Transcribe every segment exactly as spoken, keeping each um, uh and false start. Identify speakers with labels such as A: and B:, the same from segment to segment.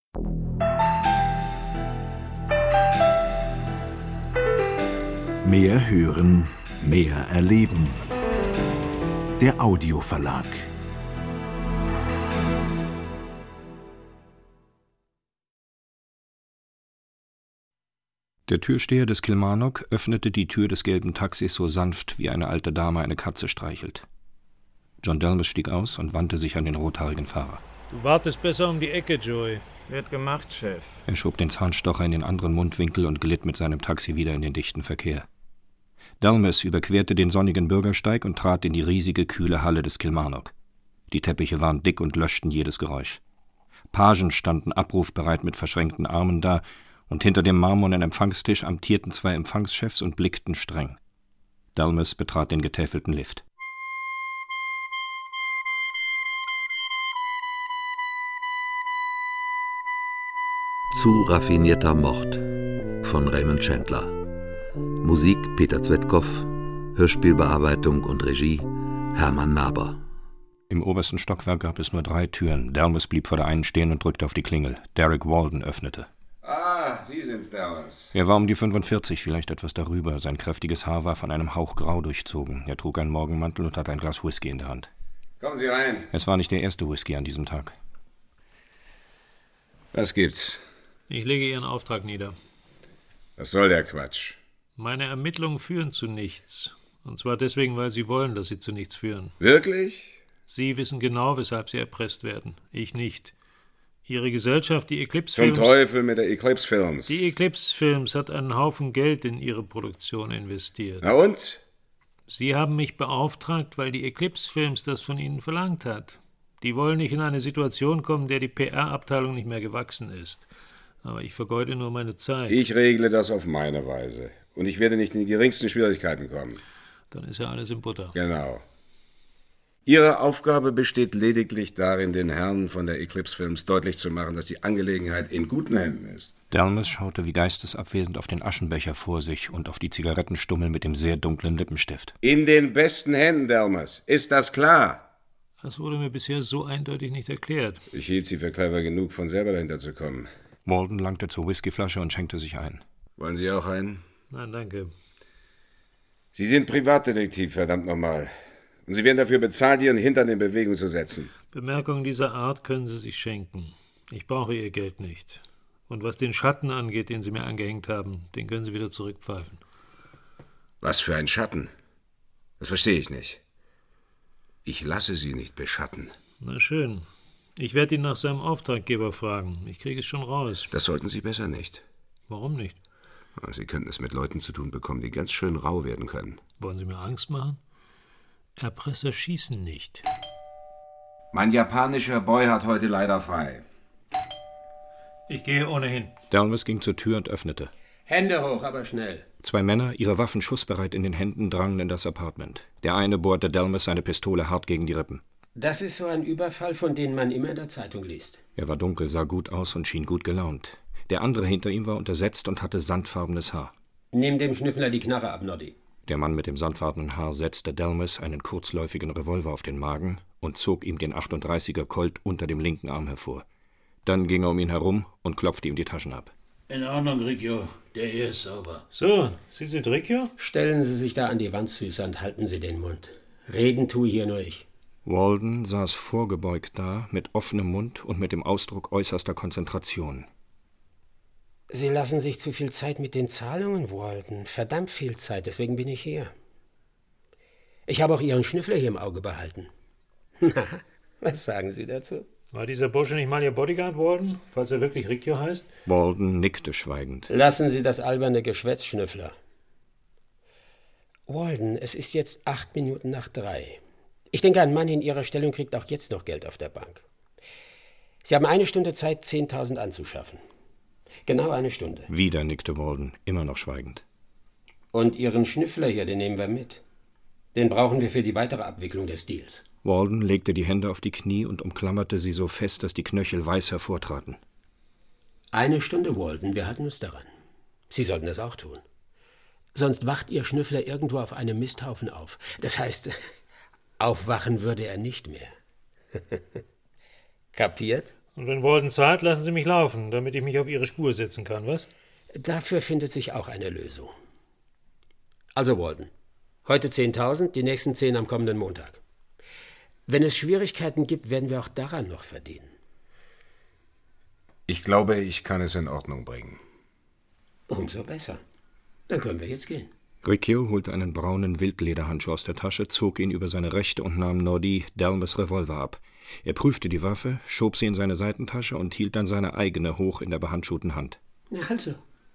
A: Mehr hören, mehr erleben. Der Audioverlag.
B: Der Türsteher des Kilmarnock öffnete die Tür des gelben Taxis so sanft, wie eine alte Dame eine Katze streichelt. John Delmas stieg aus und wandte sich an den rothaarigen Fahrer.
C: Du wartest besser um die Ecke, Joey.
D: Wird gemacht, Chef.
B: Er schob den Zahnstocher in den anderen Mundwinkel und glitt mit seinem Taxi wieder in den dichten Verkehr. Delmas überquerte den sonnigen Bürgersteig und trat in die riesige, kühle Halle des Kilmarnock. Die Teppiche waren dick und löschten jedes Geräusch. Pagen standen abrufbereit mit verschränkten Armen da, und hinter dem marmornen Empfangstisch amtierten zwei Empfangschefs und blickten streng. Delmas betrat den getäfelten Lift.
E: Zu raffinierter Mord von Raymond Chandler. Musik Peter Zwetkow, Hörspielbearbeitung und Regie Hermann Naber.
B: Im obersten Stockwerk gab es nur drei Türen. Delmas blieb vor der einen stehen und drückte auf die Klingel. Derek Walden öffnete.
F: Ah, Sie sind's, Delmas.
B: Er war um die fünfundvierzig, vielleicht etwas darüber. Sein kräftiges Haar war von einem Hauch grau durchzogen. Er trug einen Morgenmantel und hatte ein Glas Whisky in der Hand.
F: Kommen Sie rein.
B: Es war nicht der erste Whisky an diesem Tag.
F: Was gibt's?
C: Ich lege Ihren Auftrag nieder.
F: Was soll der Quatsch?
C: Meine Ermittlungen führen zu nichts. Und zwar deswegen, weil Sie wollen, dass sie zu nichts führen.
F: Wirklich?
C: Sie wissen genau, weshalb Sie erpresst werden. Ich nicht. Ihre Gesellschaft, die Eclipse Films...
F: Zum Teufel mit der Eclipse Films.
C: Die Eclipse Films hat einen Haufen Geld in ihre Produktion investiert.
F: Na und?
C: Sie haben mich beauftragt, weil die Eclipse Films das von Ihnen verlangt hat. Die wollen nicht in eine Situation kommen, der die P R-Abteilung nicht mehr gewachsen ist. Aber ich vergeude nur meine Zeit.
F: Ich regle das auf meine Weise. Und ich werde nicht in die geringsten Schwierigkeiten kommen.
C: Dann ist ja alles in Butter.
F: Genau. Ihre Aufgabe besteht lediglich darin, den Herren von der Eclipse Films deutlich zu machen, dass die Angelegenheit in guten Händen ist.
B: Delmas schaute wie geistesabwesend auf den Aschenbecher vor sich und auf die Zigarettenstummel mit dem sehr dunklen Lippenstift.
F: In den besten Händen, Delmas. Ist das klar?
C: Das wurde mir bisher so eindeutig nicht erklärt.
F: Ich hielt Sie für clever genug, von selber dahinter zu kommen.
B: Walden langte zur Whiskyflasche und schenkte sich ein.
F: Wollen Sie auch einen?
C: Nein, danke.
F: Sie sind Privatdetektiv, verdammt nochmal. Und Sie werden dafür bezahlt, Ihren Hintern in Bewegung zu setzen.
C: Bemerkungen dieser Art können Sie sich schenken. Ich brauche Ihr Geld nicht. Und was den Schatten angeht, den Sie mir angehängt haben, den können Sie wieder zurückpfeifen.
F: Was für ein Schatten? Das verstehe ich nicht. Ich lasse Sie nicht beschatten.
C: Na schön. Ich werde ihn nach seinem Auftraggeber fragen. Ich kriege es schon raus.
F: Das sollten Sie besser nicht.
C: Warum nicht?
F: Sie könnten es mit Leuten zu tun bekommen, die ganz schön rau werden können.
C: Wollen Sie mir Angst machen? Erpresser schießen nicht.
F: Mein japanischer Boy hat heute leider frei.
C: Ich gehe ohnehin.
B: Delmas ging zur Tür und öffnete.
D: Hände hoch, aber schnell.
B: Zwei Männer, ihre Waffen schussbereit in den Händen, drangen in das Apartment. Der eine bohrte Delmas seine Pistole hart gegen die Rippen.
D: Das ist so ein Überfall, von dem man immer in der Zeitung liest.
B: Er war dunkel, sah gut aus und schien gut gelaunt. Der andere hinter ihm war untersetzt und hatte sandfarbenes Haar.
D: Nimm dem Schnüffler die Knarre ab, Noddy.
B: Der Mann mit dem sandfarbenen Haar setzte Delmas einen kurzläufigen Revolver auf den Magen und zog ihm den achtunddreißiger Colt unter dem linken Arm hervor. Dann ging er um ihn herum und klopfte ihm die Taschen ab.
G: In Ordnung, Riccio. Der Ehe ist sauber.
C: So, Sie sind Riccio?
D: Stellen Sie sich da an die Wand, Süßer, und halten Sie den Mund. Reden tue hier nur ich.
B: Walden saß vorgebeugt da, mit offenem Mund und mit dem Ausdruck äußerster Konzentration.
D: Sie lassen sich zu viel Zeit mit den Zahlungen, Walden. Verdammt viel Zeit, deswegen bin ich hier. Ich habe auch Ihren Schnüffler hier im Auge behalten. Na, was sagen Sie dazu?
C: War dieser Bursche nicht mal Ihr Bodyguard, Walden, falls er wirklich Riccio heißt?
B: Walden nickte schweigend.
D: Lassen Sie das alberne Geschwätz, Schnüffler. Walden, es ist jetzt acht Minuten nach drei. Ich denke, ein Mann in Ihrer Stellung kriegt auch jetzt noch Geld auf der Bank. Sie haben eine Stunde Zeit, zehntausend anzuschaffen. Genau eine Stunde.
B: Wieder nickte Walden, immer noch schweigend.
D: Und Ihren Schnüffler hier, den nehmen wir mit. Den brauchen wir für die weitere Abwicklung des Deals.
B: Walden legte die Hände auf die Knie und umklammerte sie so fest, dass die Knöchel weiß hervortraten.
D: Eine Stunde, Walden, wir halten uns daran. Sie sollten das auch tun. Sonst wacht Ihr Schnüffler irgendwo auf einem Misthaufen auf. Das heißt, aufwachen würde er nicht mehr. Kapiert?
C: Und wenn Walden zahlt, lassen Sie mich laufen, damit ich mich auf Ihre Spur setzen kann, was?
D: Dafür findet sich auch eine Lösung. Also Walden, heute zehntausend, die nächsten zehn am kommenden Montag. Wenn es Schwierigkeiten gibt, werden wir auch daran noch verdienen.
F: Ich glaube, ich kann es in Ordnung bringen.
D: Umso besser. Dann können wir jetzt gehen.
B: Riccio holte einen braunen Wildlederhandschuh aus der Tasche, zog ihn über seine rechte und nahm Noddy Dalmes Revolver ab. Er prüfte die Waffe, schob sie in seine Seitentasche und hielt dann seine eigene hoch in der behandschuhten Hand.
D: Na also,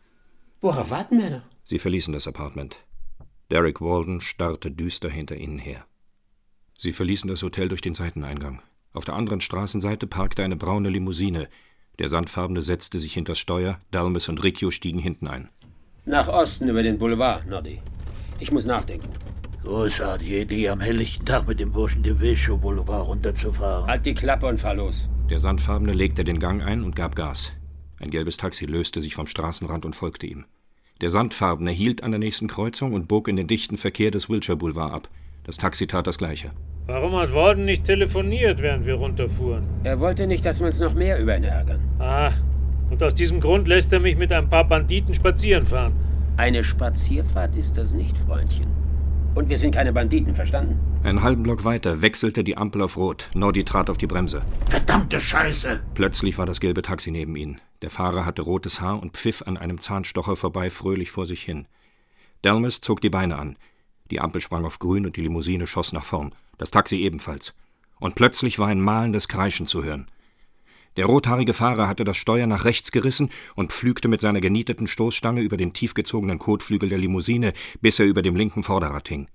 D: worauf warten wir noch?
B: Sie verließen das Apartment. Derek Walden starrte düster hinter ihnen her. Sie verließen das Hotel durch den Seiteneingang. Auf der anderen Straßenseite parkte eine braune Limousine. Der Sandfarbene setzte sich hinters Steuer, Dalmes und Riccio stiegen hinten ein.
D: Nach Osten über den Boulevard, Noddy. Ich muss nachdenken.
G: Großartige Idee, am helllichten Tag mit dem Burschen de Wilschow Boulevard runterzufahren.
D: Halt die Klappe und fahr los.
B: Der Sandfarbene legte den Gang ein und gab Gas. Ein gelbes Taxi löste sich vom Straßenrand und folgte ihm. Der Sandfarbene hielt an der nächsten Kreuzung und bog in den dichten Verkehr des Wilshire Boulevard ab. Das Taxi tat das Gleiche.
C: Warum hat Walden nicht telefoniert, während wir runterfuhren?
D: Er wollte nicht, dass wir uns noch mehr über ihn ärgern.
C: Ah, und aus diesem Grund lässt er mich mit ein paar Banditen spazieren fahren.
D: Eine Spazierfahrt ist das nicht, Freundchen. Und wir sind keine Banditen, verstanden?
B: Einen halben Block weiter wechselte die Ampel auf Rot. Noddy trat auf die Bremse.
G: Verdammte Scheiße!
B: Plötzlich war das gelbe Taxi neben ihnen. Der Fahrer hatte rotes Haar und pfiff an einem Zahnstocher vorbei fröhlich vor sich hin. Dalmes zog die Beine an. Die Ampel sprang auf grün und die Limousine schoss nach vorn. Das Taxi ebenfalls. Und plötzlich war ein mahlendes Kreischen zu hören. Der rothaarige Fahrer hatte das Steuer nach rechts gerissen und pflügte mit seiner genieteten Stoßstange über den tiefgezogenen Kotflügel der Limousine, bis er über dem linken Vorderrad hing.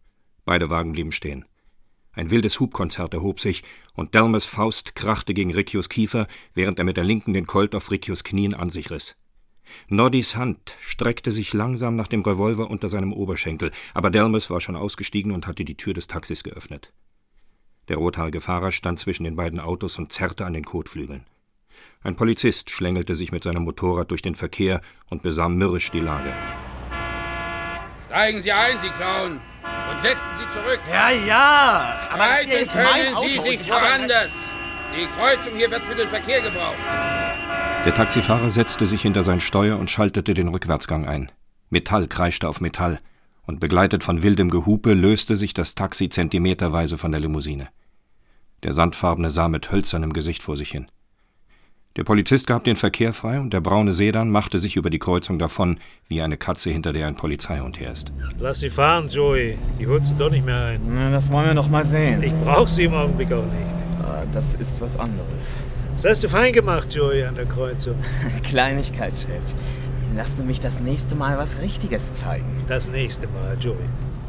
B: Beide Wagen blieben stehen. Ein wildes Hubkonzert erhob sich, und Dalmes Faust krachte gegen Riccios Kiefer, während er mit der linken den Colt auf Riccios Knien an sich riss. Noddys Hand streckte sich langsam nach dem Revolver unter seinem Oberschenkel, aber Dalmes war schon ausgestiegen und hatte die Tür des Taxis geöffnet. Der rothaarige Fahrer stand zwischen den beiden Autos und zerrte an den Kotflügeln. Ein Polizist schlängelte sich mit seinem Motorrad durch den Verkehr und besah mürrisch die Lage.
H: Steigen Sie ein, Sie Clown, und setzen Sie zurück.
I: Ja, ja, aber das hier
H: Streiten
I: ist mein
H: können Sie
I: Auto.
H: sich
I: Ich habe-
H: woanders. Die Kreuzung hier wird für den Verkehr gebraucht.
B: Der Taxifahrer setzte sich hinter sein Steuer und schaltete den Rückwärtsgang ein. Metall kreischte auf Metall, und begleitet von wildem Gehupe löste sich das Taxi zentimeterweise von der Limousine. Der Sandfarbene sah mit hölzernem Gesicht vor sich hin. Der Polizist gab den Verkehr frei und der braune Sedan machte sich über die Kreuzung davon, wie eine Katze, hinter der ein Polizeihund her ist.
C: Lass sie fahren, Joey. Die holt sie doch nicht mehr ein.
I: Na, das wollen wir noch mal sehen.
C: Ich brauch sie im Augenblick auch nicht.
I: Ah, das ist was anderes.
C: Das hast du fein gemacht, Joey, an der Kreuzung.
I: Kleinigkeit, Chef. Lassen Sie mich das nächste Mal was Richtiges zeigen.
C: Das nächste Mal, Joey.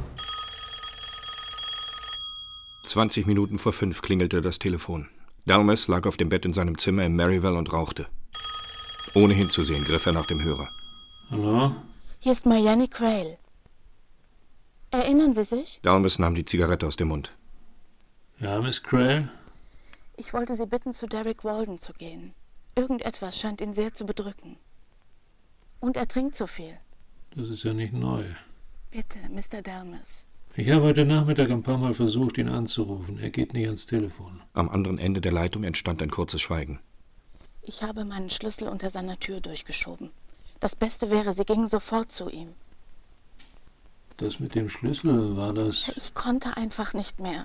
B: Zwanzig Minuten vor fünf klingelte das Telefon. Dalmes lag auf dem Bett in seinem Zimmer in Maryvale und rauchte. Ohne hinzusehen griff er nach dem Hörer.
G: Hallo?
J: Hier ist Marianne Crail. Erinnern Sie sich?
B: Dalmes nahm die Zigarette aus dem Mund.
G: Ja, Miss Crail?
J: Ich wollte Sie bitten, zu Derek Walden zu gehen. Irgendetwas scheint ihn sehr zu bedrücken. Und er trinkt zu viel.
G: Das ist ja nicht neu.
J: Bitte, Mister Dalmes.
C: Ich habe heute Nachmittag ein paar Mal versucht, ihn anzurufen. Er geht nicht ans Telefon.
B: Am anderen Ende der Leitung entstand ein kurzes Schweigen.
J: Ich habe meinen Schlüssel unter seiner Tür durchgeschoben. Das Beste wäre, Sie gingen sofort zu ihm.
C: Das mit dem Schlüssel, war das...
J: Ich konnte einfach nicht mehr.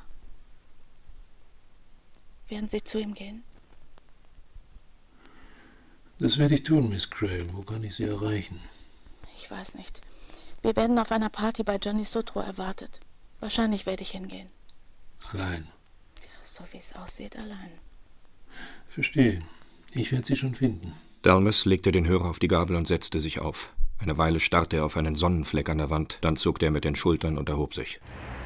J: Werden Sie zu ihm gehen?
C: Das werde ich tun, Miss Crail. Wo kann ich Sie erreichen?
J: Ich weiß nicht. Wir werden auf einer Party bei Johnny Sutro erwartet. Wahrscheinlich werde ich hingehen.
C: Allein.
J: So wie es aussieht, allein.
C: Verstehe. Ich werde Sie schon finden.
B: Dalmes legte den Hörer auf die Gabel und setzte sich auf. Eine Weile starrte er auf einen Sonnenfleck an der Wand, dann zuckte er mit den Schultern und erhob sich.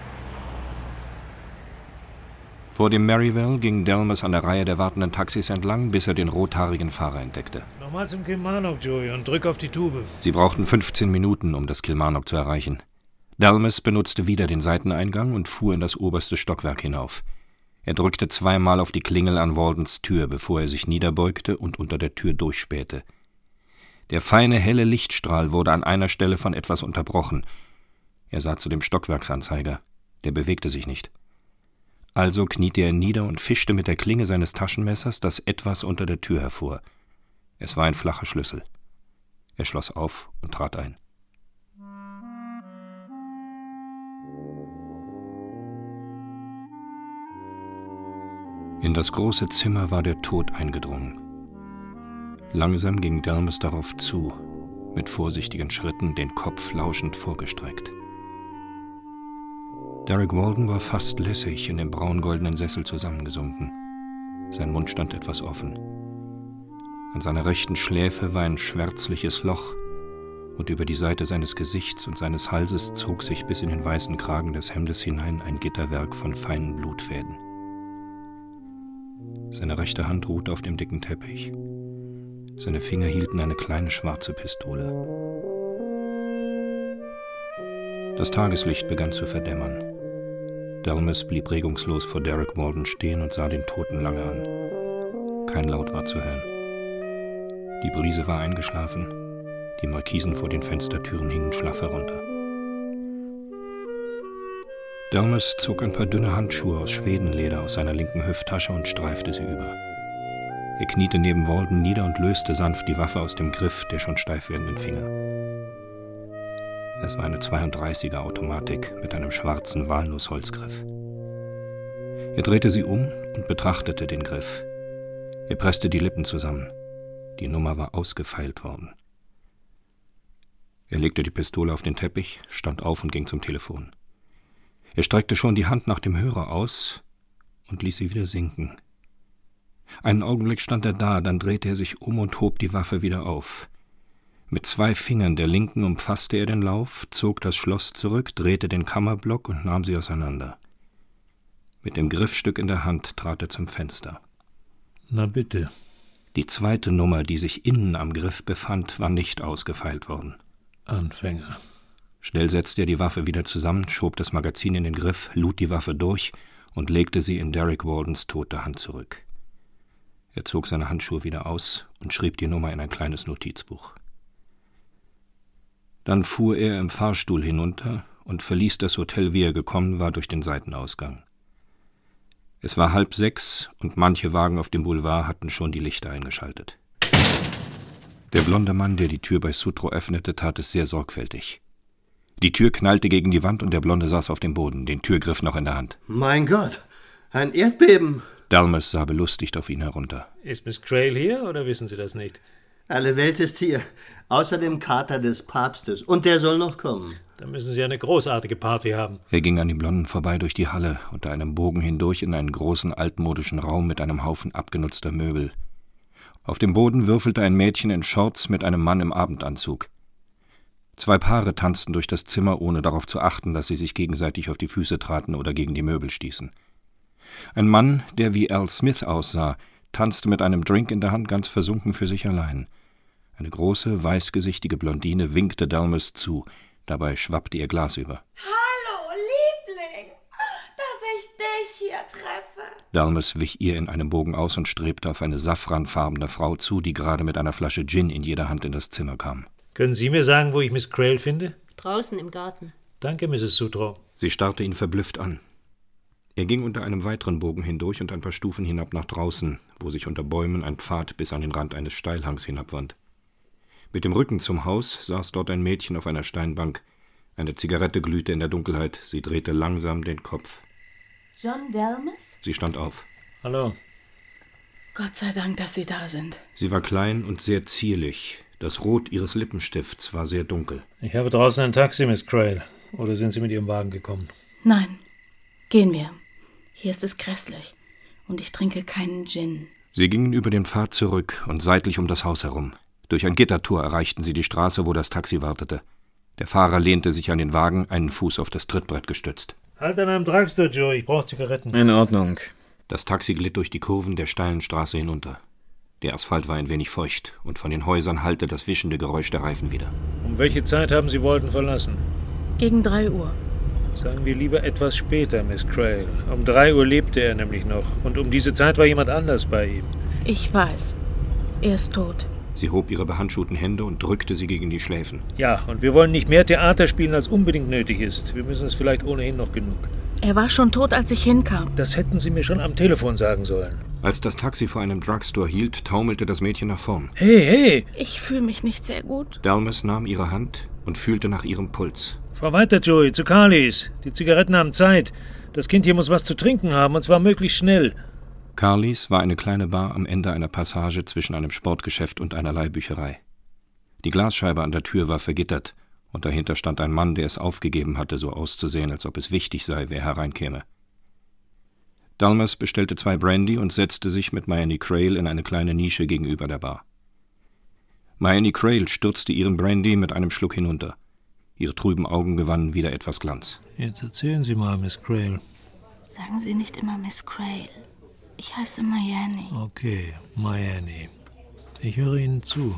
B: Vor dem Maryvale ging Dalmes an der Reihe der wartenden Taxis entlang, bis er den rothaarigen Fahrer entdeckte.
C: Nochmal zum Kilmarnock, Joey, und drück auf die Tube.
B: Sie brauchten fünfzehn Minuten, um das Kilmarnock zu erreichen. Dalmes benutzte wieder den Seiteneingang und fuhr in das oberste Stockwerk hinauf. Er drückte zweimal auf die Klingel an Waldens Tür, bevor er sich niederbeugte und unter der Tür durchspähte. Der feine, helle Lichtstrahl wurde an einer Stelle von etwas unterbrochen. Er sah zu dem Stockwerksanzeiger. Der bewegte sich nicht. Also kniete er nieder und fischte mit der Klinge seines Taschenmessers das Etwas unter der Tür hervor. Es war ein flacher Schlüssel. Er schloss auf und trat ein. In das große Zimmer war der Tod eingedrungen. Langsam ging Delmas darauf zu, mit vorsichtigen Schritten, den Kopf lauschend vorgestreckt. Derek Walden war fast lässig in dem braungoldenen Sessel zusammengesunken. Sein Mund stand etwas offen. An seiner rechten Schläfe war ein schwärzliches Loch, und über die Seite seines Gesichts und seines Halses zog sich bis in den weißen Kragen des Hemdes hinein ein Gitterwerk von feinen Blutfäden. Seine rechte Hand ruhte auf dem dicken Teppich. Seine Finger hielten eine kleine schwarze Pistole. Das Tageslicht begann zu verdämmern. Delmas blieb regungslos vor Derek Walden stehen und sah den Toten lange an. Kein Laut war zu hören. Die Brise war eingeschlafen, die Markisen vor den Fenstertüren hingen schlaff herunter. Delmas zog ein paar dünne Handschuhe aus Schwedenleder aus seiner linken Hüfttasche und streifte sie über. Er kniete neben Walden nieder und löste sanft die Waffe aus dem Griff der schon steif werdenden Finger. Es war eine zweiunddreißiger Automatik mit einem schwarzen Walnussholzgriff. Er drehte sie um und betrachtete den Griff. Er presste die Lippen zusammen. Die Nummer war ausgefeilt worden. Er legte die Pistole auf den Teppich, stand auf und ging zum Telefon. Er streckte schon die Hand nach dem Hörer aus und ließ sie wieder sinken. Einen Augenblick stand er da, dann drehte er sich um und hob die Waffe wieder auf. Mit zwei Fingern der linken umfasste er den Lauf, zog das Schloss zurück, drehte den Kammerblock und nahm sie auseinander. Mit dem Griffstück in der Hand trat er zum Fenster.
C: Na bitte.
B: Die zweite Nummer, die sich innen am Griff befand, war nicht ausgefeilt worden.
C: Anfänger.
B: Schnell setzte er die Waffe wieder zusammen, schob das Magazin in den Griff, lud die Waffe durch und legte sie in Derek Waldens tote Hand zurück. Er zog seine Handschuhe wieder aus und schrieb die Nummer in ein kleines Notizbuch. Dann fuhr er im Fahrstuhl hinunter und verließ das Hotel, wie er gekommen war, durch den Seitenausgang. Es war halb sechs und manche Wagen auf dem Boulevard hatten schon die Lichter eingeschaltet. Der blonde Mann, der die Tür bei Sutro öffnete, tat es sehr sorgfältig. Die Tür knallte gegen die Wand und der Blonde saß auf dem Boden, den Türgriff noch in der Hand.
K: Mein Gott, ein Erdbeben!
B: Delmas sah belustigt auf ihn herunter.
C: Ist Miss Crail hier oder wissen Sie das nicht?
K: Alle Welt ist hier, außer dem Kater des Papstes. Und der soll noch kommen.
C: Da müssen Sie eine großartige Party haben.
B: Er ging an dem Blonden vorbei durch die Halle, unter einem Bogen hindurch in einen großen altmodischen Raum mit einem Haufen abgenutzter Möbel. Auf dem Boden würfelte ein Mädchen in Shorts mit einem Mann im Abendanzug. Zwei Paare tanzten durch das Zimmer, ohne darauf zu achten, dass sie sich gegenseitig auf die Füße traten oder gegen die Möbel stießen. Ein Mann, der wie Al Smith aussah, tanzte mit einem Drink in der Hand ganz versunken für sich allein. Eine große, weißgesichtige Blondine winkte Delmas zu, dabei schwappte ihr Glas über.
L: Hallo, Liebling, dass ich dich hier treffe.
B: Delmas wich ihr in einem Bogen aus und strebte auf eine safranfarbene Frau zu, die gerade mit einer Flasche Gin in jeder Hand in das Zimmer kam.
C: Können Sie mir sagen, wo ich Miss Crail finde?
M: Draußen im Garten.
C: Danke, Misses Sutro.
B: Sie starrte ihn verblüfft an. Er ging unter einem weiteren Bogen hindurch und ein paar Stufen hinab nach draußen, wo sich unter Bäumen ein Pfad bis an den Rand eines Steilhangs hinabwand. Mit dem Rücken zum Haus saß dort ein Mädchen auf einer Steinbank. Eine Zigarette glühte in der Dunkelheit. Sie drehte langsam den Kopf.
M: John Delmas?
B: Sie stand auf.
C: Hallo.
M: Gott sei Dank, dass Sie da sind.
B: Sie war klein und sehr zierlich. Das Rot ihres Lippenstifts war sehr dunkel.
C: Ich habe draußen ein Taxi, Miss Crail. Oder sind Sie mit Ihrem Wagen gekommen?
M: Nein. Gehen wir. Hier ist es grässlich. Und ich trinke keinen Gin.
B: Sie gingen über den Pfad zurück und seitlich um das Haus herum. Durch ein Gittertor erreichten sie die Straße, wo das Taxi wartete. Der Fahrer lehnte sich an den Wagen, einen Fuß auf das Trittbrett gestützt.
C: Halt an einem Drugstore, Joe. Ich brauche Zigaretten.
N: In Ordnung.
B: Das Taxi glitt durch die Kurven der steilen Straße hinunter. Der Asphalt war ein wenig feucht und von den Häusern hallte das wischende Geräusch der Reifen wieder.
C: Um welche Zeit haben Sie Walden verlassen?
M: Gegen drei Uhr.
C: Sagen wir lieber etwas später, Miss Crail. Um drei Uhr lebte er nämlich noch. Und um diese Zeit war jemand anders bei ihm.
M: Ich weiß. Er ist tot.
B: Sie hob ihre behandschuhten Hände und drückte sie gegen die Schläfen.
C: Ja, und wir wollen nicht mehr Theater spielen, als unbedingt nötig ist. Wir müssen es vielleicht ohnehin noch genug.
M: Er war schon tot, als ich hinkam.
C: Das hätten Sie mir schon am Telefon sagen sollen.
B: Als das Taxi vor einem Drugstore hielt, taumelte das Mädchen nach vorn.
C: Hey, hey!
M: Ich fühle mich nicht sehr gut.
B: Dalmas nahm ihre Hand und fühlte nach ihrem Puls.
C: Fahr weiter, Joey, zu Carlys. Die Zigaretten haben Zeit. Das Kind hier muss was zu trinken haben, und zwar möglichst schnell.
B: Carlys war eine kleine Bar am Ende einer Passage zwischen einem Sportgeschäft und einer Leihbücherei. Die Glasscheibe an der Tür war vergittert, und dahinter stand ein Mann, der es aufgegeben hatte, so auszusehen, als ob es wichtig sei, wer hereinkäme. Dalmas bestellte zwei Brandy und setzte sich mit Mayani Crail in eine kleine Nische gegenüber der Bar. Mayani Crail stürzte ihren Brandy mit einem Schluck hinunter. Ihre trüben Augen gewannen wieder etwas Glanz.
C: Jetzt erzählen Sie mal, Miss Crail.
M: Sagen Sie nicht immer Miss Crail. Ich heiße Mayani.
C: Okay, Mayani. Ich höre Ihnen zu.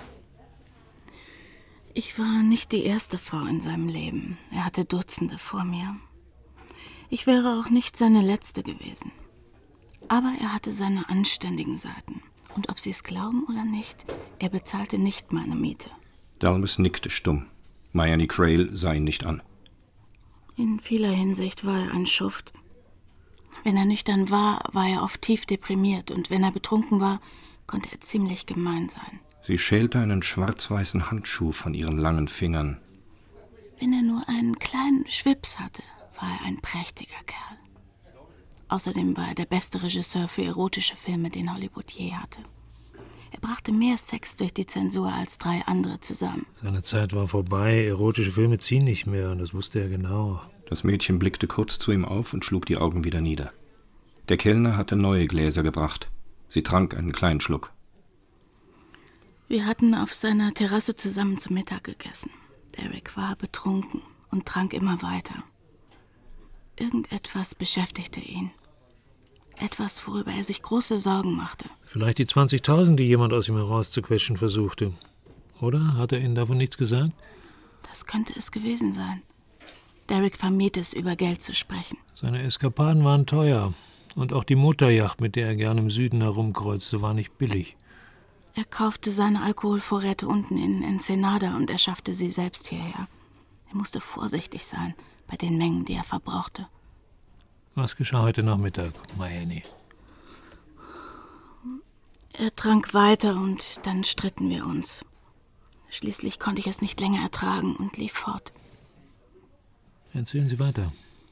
M: Ich war nicht die erste Frau in seinem Leben. Er hatte Dutzende vor mir. Ich wäre auch nicht seine letzte gewesen. Aber er hatte seine anständigen Seiten. Und ob Sie es glauben oder nicht, er bezahlte nicht meine Miete.
B: Dalmas nickte stumm. Mayani Crail sah ihn nicht an.
M: In vieler Hinsicht war er ein Schuft. Wenn er nüchtern war, war er oft tief deprimiert. Und wenn er betrunken war, konnte er ziemlich gemein sein.
B: Sie schälte einen schwarz-weißen Handschuh von ihren langen Fingern.
M: Wenn er nur einen kleinen Schwips hatte, war er ein prächtiger Kerl. Außerdem war er der beste Regisseur für erotische Filme, den Hollywood je hatte. Er brachte mehr Sex durch die Zensur als drei andere zusammen.
C: Seine Zeit war vorbei. Erotische Filme ziehen nicht mehr, und das wusste er genau.
B: Das Mädchen blickte kurz zu ihm auf und schlug die Augen wieder nieder. Der Kellner hatte neue Gläser gebracht. Sie trank einen kleinen Schluck.
M: Wir hatten auf seiner Terrasse zusammen zu Mittag gegessen. Derek war betrunken und trank immer weiter. Irgendetwas beschäftigte ihn. Etwas, worüber er sich große Sorgen machte.
C: Vielleicht die zwanzigtausend, die jemand aus ihm herauszuquetschen versuchte. Oder? Hat er Ihnen davon nichts gesagt?
M: Das könnte es gewesen sein. Derek vermied es, über Geld zu sprechen.
C: Seine Eskapaden waren teuer. Und auch die Motorjacht, mit der er gern im Süden herumkreuzte, war nicht billig.
M: Er kaufte seine Alkoholvorräte unten in Ensenada und er schaffte sie selbst hierher. Er musste vorsichtig sein bei den Mengen, die er verbrauchte.
C: Was geschah heute Nachmittag, Mayani?
M: Er trank weiter und dann stritten wir uns. Schließlich konnte ich es nicht länger ertragen und lief fort.
C: Erzählen Sie weiter.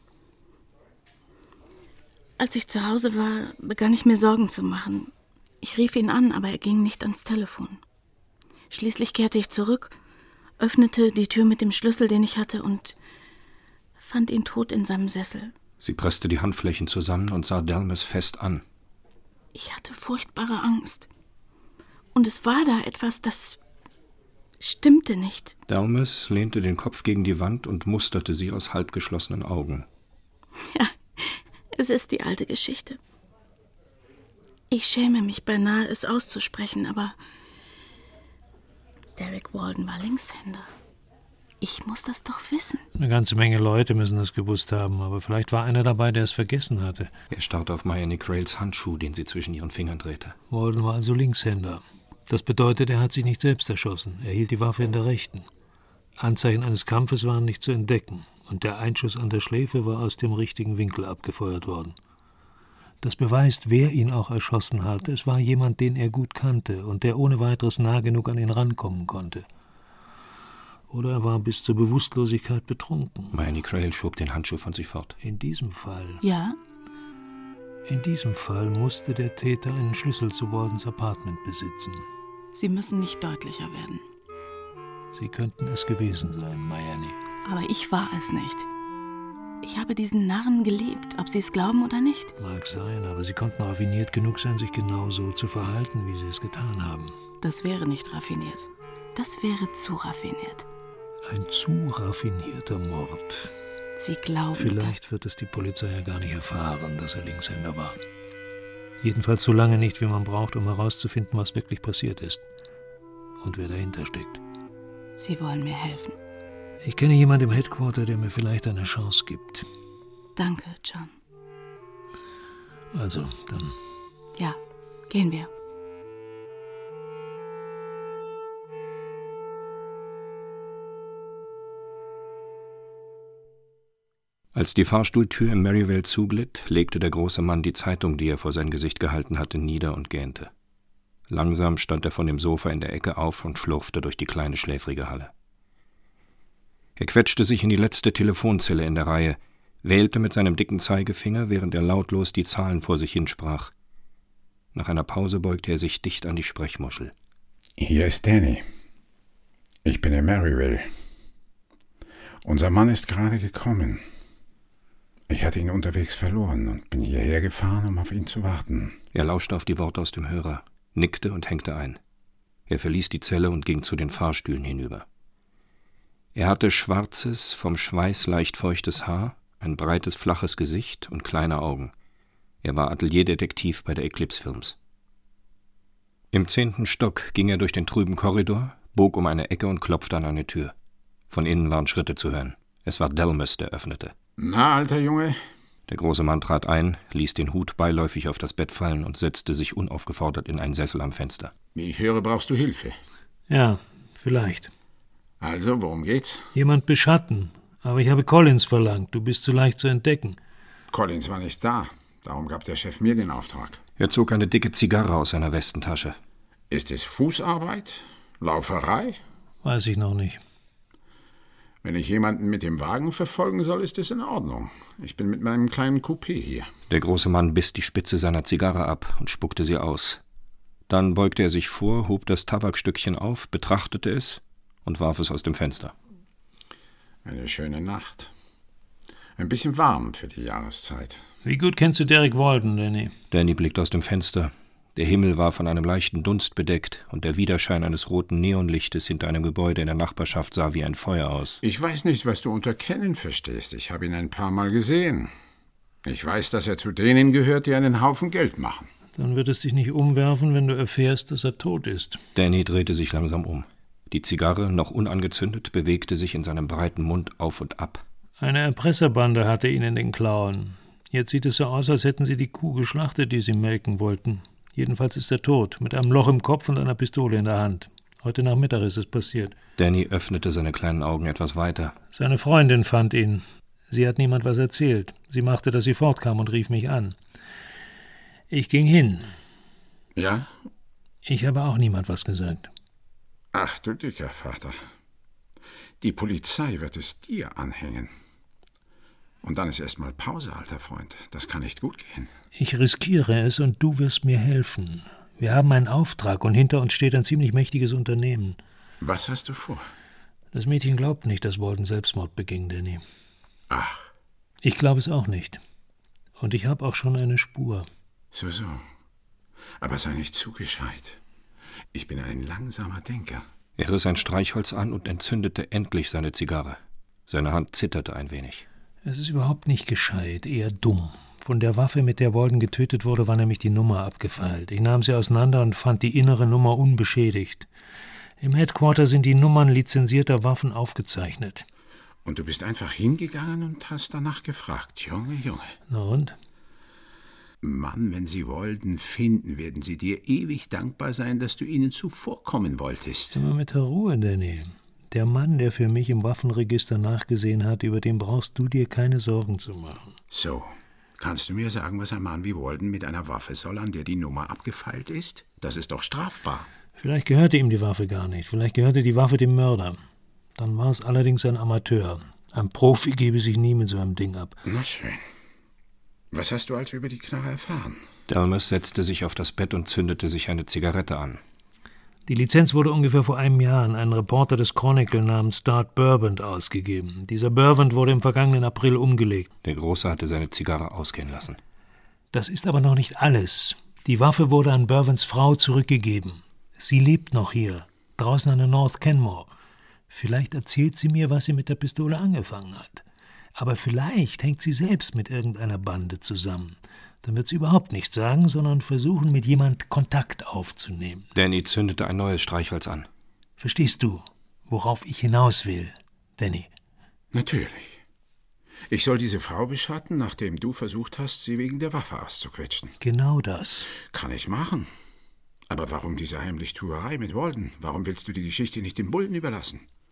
M: Als ich zu Hause war, begann ich mir Sorgen zu machen. Ich rief ihn an, aber er ging nicht ans Telefon. Schließlich kehrte ich zurück, öffnete die Tür mit dem Schlüssel, den ich hatte, und fand ihn tot in seinem Sessel.
B: Sie presste die Handflächen zusammen und sah Dalmas fest an.
M: Ich hatte furchtbare Angst. Und es war da etwas, das stimmte nicht.
B: Dalmas lehnte den Kopf gegen die Wand und musterte sie aus halbgeschlossenen Augen.
M: Ja, es ist die alte Geschichte. Ich schäme mich beinahe, es auszusprechen, aber Derek Walden war Linkshänder. Ich muss das doch wissen.
C: Eine ganze Menge Leute müssen das gewusst haben, aber vielleicht war einer dabei, der es vergessen hatte.
B: Er starrte auf Mayani Crails Handschuh, den sie zwischen ihren Fingern drehte.
C: Walden war also Linkshänder. Das bedeutet, er hat sich nicht selbst erschossen. Er hielt die Waffe in der rechten. Anzeichen eines Kampfes waren nicht zu entdecken, und der Einschuss an der Schläfe war aus dem richtigen Winkel abgefeuert worden. Das beweist, wer ihn auch erschossen hat. Es war jemand, den er gut kannte und der ohne weiteres nah genug an ihn rankommen konnte. Oder er war bis zur Bewusstlosigkeit betrunken.
B: Mayani Crail schob den Handschuh von sich fort.
C: In diesem Fall...
M: Ja?
C: In diesem Fall musste der Täter einen Schlüssel zu Waldens Apartment besitzen.
M: Sie müssen nicht deutlicher werden.
C: Sie könnten es gewesen sein, Mayani.
M: Aber ich war es nicht. Ich habe diesen Narren geliebt, ob Sie es glauben oder nicht.
C: Mag sein, aber Sie konnten raffiniert genug sein, sich genauso zu verhalten, wie Sie es getan haben.
M: Das wäre nicht raffiniert. Das wäre zu raffiniert.
C: Ein zu raffinierter Mord.
M: Sie glauben...
C: Vielleicht wird es die Polizei ja gar nicht erfahren, dass er Linkshänder war. Jedenfalls so lange nicht, wie man braucht, um herauszufinden, was wirklich passiert ist. Und wer dahinter steckt.
M: Sie wollen mir helfen.
C: Ich kenne jemanden im Headquarter, der mir vielleicht eine Chance gibt.
M: Danke, John.
C: Also, dann...
M: Ja, gehen wir.
B: Als die Fahrstuhltür im Merivale zuglitt, legte der große Mann die Zeitung, die er vor sein Gesicht gehalten hatte, nieder und gähnte. Langsam stand er von dem Sofa in der Ecke auf und schlurfte durch die kleine, schläfrige Halle. Er quetschte sich in die letzte Telefonzelle in der Reihe, wählte mit seinem dicken Zeigefinger, während er lautlos die Zahlen vor sich hinsprach. Nach einer Pause beugte er sich dicht an die Sprechmuschel.
N: Hier ist Danny. Ich bin in Merivale. Unser Mann ist gerade gekommen. Ich hatte ihn unterwegs verloren und bin hierher gefahren, um auf ihn zu warten.
B: Er lauschte auf die Worte aus dem Hörer, nickte und hängte ein. Er verließ die Zelle und ging zu den Fahrstühlen hinüber. Er hatte schwarzes, vom Schweiß leicht feuchtes Haar, ein breites, flaches Gesicht und kleine Augen. Er war Atelierdetektiv bei der Eclipse Films. Im zehnten Stock ging er durch den trüben Korridor, bog um eine Ecke und klopfte an eine Tür. Von innen waren Schritte zu hören. Es war Delmas, der öffnete.
N: Na, alter Junge?
B: Der große Mann trat ein, ließ den Hut beiläufig auf das Bett fallen und setzte sich unaufgefordert in einen Sessel am Fenster.
N: Wie ich höre, brauchst du Hilfe.
C: Ja, vielleicht.
N: Also, worum geht's?
C: Jemand beschatten. Aber ich habe Collins verlangt. Du bist zu leicht zu entdecken.
N: Collins war nicht da. Darum gab der Chef mir den Auftrag.
B: Er zog eine dicke Zigarre aus seiner Westentasche.
N: Ist es Fußarbeit? Lauferei?
C: Weiß ich noch nicht.
N: Wenn ich jemanden mit dem Wagen verfolgen soll, ist es in Ordnung. Ich bin mit meinem kleinen Coupé hier.
B: Der große Mann biss die Spitze seiner Zigarre ab und spuckte sie aus. Dann beugte er sich vor, hob das Tabakstückchen auf, betrachtete es und warf es aus dem Fenster.
N: Eine schöne Nacht. Ein bisschen warm für die Jahreszeit.
C: Wie gut kennst du Derek Walden, Danny?
B: Danny blickte aus dem Fenster. Der Himmel war von einem leichten Dunst bedeckt und der Widerschein eines roten Neonlichtes hinter einem Gebäude in der Nachbarschaft sah wie ein Feuer aus.
N: Ich weiß nicht, was du unter kennen verstehst. Ich habe ihn ein paar Mal gesehen. Ich weiß, dass er zu denen gehört, die einen Haufen Geld machen.
C: Dann wird es dich nicht umwerfen, wenn du erfährst, dass er tot ist.
B: Danny drehte sich langsam um. Die Zigarre, noch unangezündet, bewegte sich in seinem breiten Mund auf und ab.
C: Eine Erpresserbande hatte ihn in den Klauen. Jetzt sieht es so aus, als hätten sie die Kuh geschlachtet, die sie melken wollten. Jedenfalls ist er tot, mit einem Loch im Kopf und einer Pistole in der Hand. Heute Nachmittag ist es passiert.
B: Danny öffnete seine kleinen Augen etwas weiter.
C: Seine Freundin fand ihn. Sie hat niemand was erzählt. Sie machte, dass sie fortkam und rief mich an. Ich ging hin.
N: Ja?
C: Ich habe auch niemand was gesagt.
N: Ach du dicker Vater. Die Polizei wird es dir anhängen. Und dann ist erstmal Pause, alter Freund. Das kann nicht gut gehen.
C: Ich riskiere es und du wirst mir helfen. Wir haben einen Auftrag und hinter uns steht ein ziemlich mächtiges Unternehmen.
N: Was hast du vor?
C: Das Mädchen glaubt nicht, dass Walden Selbstmord beging, Danny.
N: Ach.
C: Ich glaube es auch nicht. Und ich habe auch schon eine Spur.
N: So, so. Aber sei nicht zu gescheit. Ich bin ein langsamer Denker.
B: Er riss ein Streichholz an und entzündete endlich seine Zigarre. Seine Hand zitterte ein wenig.
C: Es ist überhaupt nicht gescheit, eher dumm. Von der Waffe, mit der Walden getötet wurde, war nämlich die Nummer abgefeilt. Ich nahm sie auseinander und fand die innere Nummer unbeschädigt. Im Headquarter sind die Nummern lizenzierter Waffen aufgezeichnet.
N: Und du bist einfach hingegangen und hast danach gefragt, Junge, Junge.
C: Na und?
N: Mann, wenn sie Walden finden, werden sie dir ewig dankbar sein, dass du ihnen zuvorkommen wolltest.
C: Immer mit der Ruhe, Danny. Der Mann, der für mich im Waffenregister nachgesehen hat, über den brauchst du dir keine Sorgen zu machen.
N: So, kannst du mir sagen, was ein Mann wie Walden mit einer Waffe soll, an der die Nummer abgefeilt ist? Das ist doch strafbar.
C: Vielleicht gehörte ihm die Waffe gar nicht. Vielleicht gehörte die Waffe dem Mörder. Dann war es allerdings ein Amateur. Ein Profi gebe sich nie mit so einem Ding ab.
N: Na schön. Was hast du also über die Knarre erfahren?
B: Delmas setzte sich auf das Bett und zündete sich eine Zigarette an.
C: Die Lizenz wurde ungefähr vor einem Jahr an einen Reporter des Chronicle namens Start Burbant ausgegeben. Dieser Burbant wurde im vergangenen April umgelegt.
B: Der Große hatte seine Zigarre ausgehen lassen.
C: Das ist aber noch nicht alles. Die Waffe wurde an Burbants Frau zurückgegeben. Sie lebt noch hier, draußen an der North Kenmore. Vielleicht erzählt sie mir, was sie mit der Pistole angefangen hat. Aber vielleicht hängt sie selbst mit irgendeiner Bande zusammen. Dann wird sie überhaupt nichts sagen, sondern versuchen, mit jemand Kontakt aufzunehmen.
B: Danny zündete ein neues Streichholz an.
C: Verstehst du, worauf ich hinaus will, Danny?
N: Natürlich. Ich soll diese Frau beschatten, nachdem du versucht hast, sie wegen der Waffe auszuquetschen.
C: Genau das.
N: Kann ich machen. Aber warum diese Heimlichtuerei mit Walden? Warum willst du die Geschichte nicht den Bullen überlassen?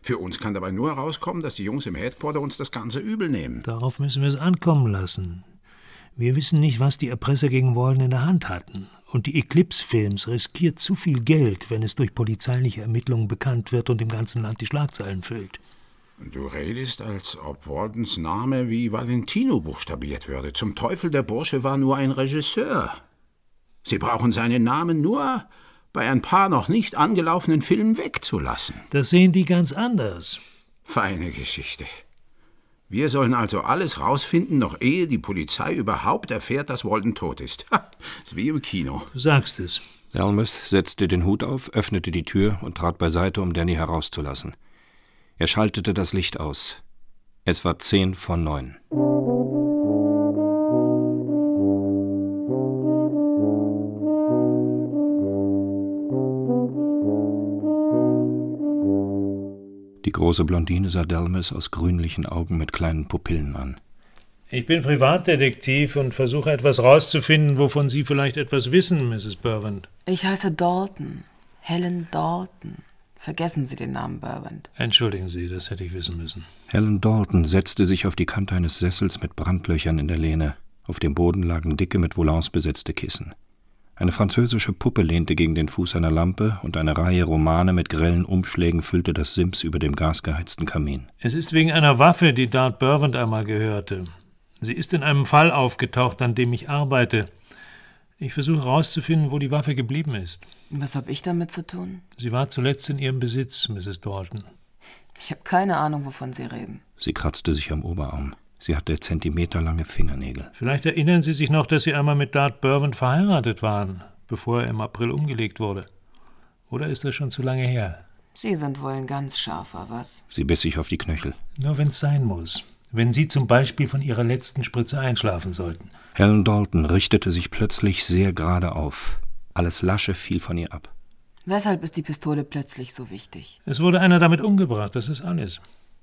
N: Für uns kann dabei nur herauskommen, dass die Jungs im Headquarter uns das Ganze übel nehmen.
C: Darauf müssen wir es ankommen lassen. Wir wissen nicht, was die Erpresser gegen Walden in der Hand hatten. Und die Eclipse Films riskiert zu viel Geld, wenn es durch polizeiliche Ermittlungen bekannt wird und im ganzen Land die Schlagzeilen füllt.
N: Du redest, als ob Waldens Name wie Valentino buchstabiert würde. Zum Teufel, der Bursche war nur ein Regisseur. Sie brauchen seinen Namen nur bei ein paar noch nicht angelaufenen Filmen wegzulassen.
C: Das sehen die ganz anders.
N: Feine Geschichte. Wir sollen also alles rausfinden, noch ehe die Polizei überhaupt erfährt, dass Walden tot ist. Ha, ist wie im Kino.
C: Du sagst es.
B: Delmas setzte den Hut auf, öffnete die Tür und trat beiseite, um Danny herauszulassen. Er schaltete das Licht aus. Es war zehn vor neun. Die große Blondine sah Delmas aus grünlichen Augen mit kleinen Pupillen an.
C: Ich bin Privatdetektiv und versuche etwas rauszufinden, wovon Sie vielleicht etwas wissen, Misses Burwand.
O: Ich heiße Dalton. Helen Dalton. Vergessen Sie den Namen Burwand.
C: Entschuldigen Sie, das hätte ich wissen müssen.
B: Helen Dalton setzte sich auf die Kante eines Sessels mit Brandlöchern in der Lehne. Auf dem Boden lagen dicke, mit Volants besetzte Kissen. Eine französische Puppe lehnte gegen den Fuß einer Lampe und eine Reihe Romane mit grellen Umschlägen füllte das Sims über dem gasgeheizten Kamin.
C: Es ist wegen einer Waffe, die Dart Burwand einmal gehörte. Sie ist in einem Fall aufgetaucht, an dem ich arbeite. Ich versuche herauszufinden, wo die Waffe geblieben ist.
O: Was habe ich damit zu tun?
C: Sie war zuletzt in Ihrem Besitz, Misses Dalton.
O: Ich habe keine Ahnung, wovon Sie reden.
B: Sie kratzte sich am Oberarm. Sie hatte zentimeterlange Fingernägel.
C: Vielleicht erinnern Sie sich noch, dass Sie einmal mit Dart Burwand verheiratet waren, bevor er im April umgelegt wurde. Oder ist das schon zu lange her?
O: Sie sind wohl ein ganz scharfer, was?
B: Sie biss sich auf die Knöchel.
C: Nur wenn es sein muss. Wenn Sie zum Beispiel von Ihrer letzten Spritze einschlafen sollten.
B: Helen Dalton richtete sich plötzlich sehr gerade auf. Alles Lasche fiel von ihr ab.
O: Weshalb ist die Pistole plötzlich so wichtig?
C: Es wurde einer damit umgebracht, das ist alles.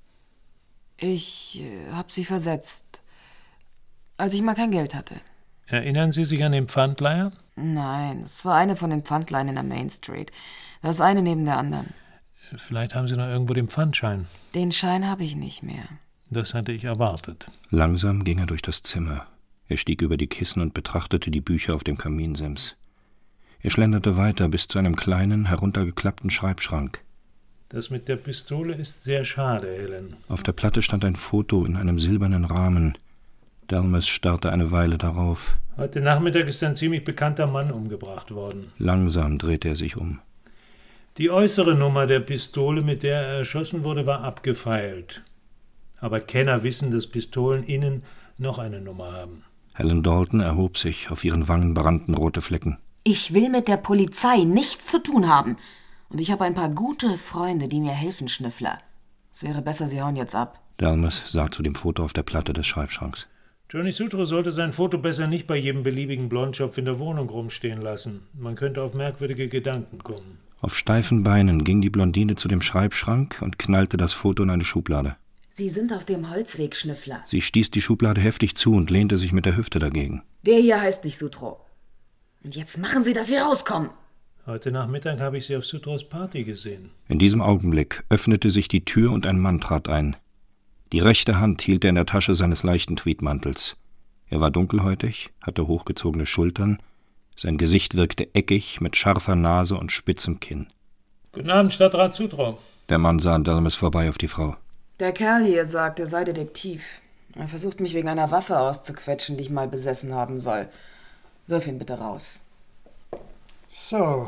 O: Ich äh, habe sie versetzt, als ich mal kein Geld hatte.
C: Erinnern Sie sich an den Pfandleiher?
O: Nein, es war eine von den Pfandleihen in der Main Street. Das eine neben der anderen.
C: Vielleicht haben Sie noch irgendwo den Pfandschein.
O: Den Schein habe ich nicht mehr.
C: Das hatte ich erwartet.
B: Langsam ging er durch das Zimmer. Er stieg über die Kissen und betrachtete die Bücher auf dem Kaminsims. Er schlenderte weiter bis zu einem kleinen, heruntergeklappten Schreibschrank.
C: Das mit der Pistole ist sehr schade, Helen.
B: Auf der Platte stand ein Foto in einem silbernen Rahmen. Delmas starrte eine Weile darauf.
C: Heute Nachmittag ist ein ziemlich bekannter Mann umgebracht worden.
B: Langsam drehte er sich um.
C: Die äußere Nummer der Pistole, mit der er erschossen wurde, war abgefeilt. Aber Kenner wissen, dass Pistolen innen noch eine Nummer haben.
B: Helen Dalton erhob sich, auf ihren Wangen brannten rote Flecken.
O: Ich will mit der Polizei nichts zu tun haben. Und ich habe ein paar gute Freunde, die mir helfen, Schnüffler. Es wäre besser, Sie hauen jetzt ab.
B: Delmas sah zu dem Foto auf der Platte des Schreibschranks.
C: Johnny Sutro sollte sein Foto besser nicht bei jedem beliebigen Blondschopf in der Wohnung rumstehen lassen. Man könnte auf merkwürdige Gedanken kommen.
B: Auf steifen Beinen ging die Blondine zu dem Schreibschrank und knallte das Foto in eine Schublade.
O: Sie sind auf dem Holzweg, Schnüffler.
B: Sie stieß die Schublade heftig zu und lehnte sich mit der Hüfte dagegen.
O: Der hier heißt nicht Sutro. Und jetzt machen Sie, dass Sie rauskommen.
C: Heute Nachmittag habe ich Sie auf Sutros Party gesehen.
B: In diesem Augenblick öffnete sich die Tür und ein Mann trat ein. Die rechte Hand hielt er in der Tasche seines leichten Tweedmantels. Er war dunkelhäutig, hatte hochgezogene Schultern. Sein Gesicht wirkte eckig, mit scharfer Nase und spitzem Kinn.
C: Guten Abend, Stadtrat Sutro.
B: Der Mann sah an Delmas vorbei auf die Frau.
O: Der Kerl hier sagt, er sei Detektiv. Er versucht mich wegen einer Waffe auszuquetschen, die ich mal besessen haben soll. Wirf ihn bitte raus.
P: So,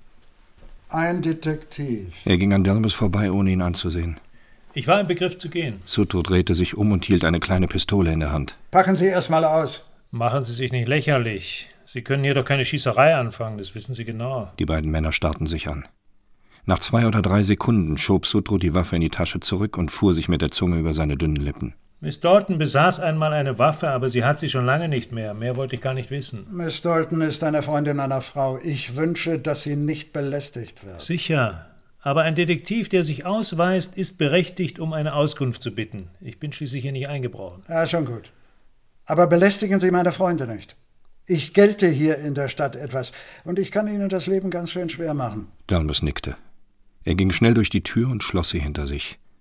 P: ein Detektiv.
B: Er ging an Delmas vorbei, ohne ihn anzusehen.
C: Ich war im Begriff zu gehen.
B: Sutro drehte sich um und hielt eine kleine Pistole in der Hand.
P: Packen Sie erst mal aus.
C: Machen Sie sich nicht lächerlich. Sie können hier doch keine Schießerei anfangen, das wissen Sie genau.
B: Die beiden Männer starrten sich an. Nach zwei oder drei Sekunden schob Sutro die Waffe in die Tasche zurück und fuhr sich mit der Zunge über seine dünnen Lippen.
C: Miss Dalton besaß einmal eine Waffe, aber sie hat sie schon lange nicht mehr. Mehr wollte ich gar nicht wissen.
P: Miss Dalton ist eine Freundin meiner Frau. Ich wünsche, dass sie nicht belästigt wird.
C: Sicher. Aber ein Detektiv, der sich ausweist, ist berechtigt, um eine Auskunft zu bitten. Ich bin schließlich hier nicht eingebrochen.
P: Ja, schon gut. Aber belästigen Sie meine Freunde nicht. Ich gelte hier in der Stadt etwas und ich kann Ihnen das Leben ganz schön schwer machen.
B: Delmas nickte. Er ging schnell durch die Tür und schloss sie hinter sich.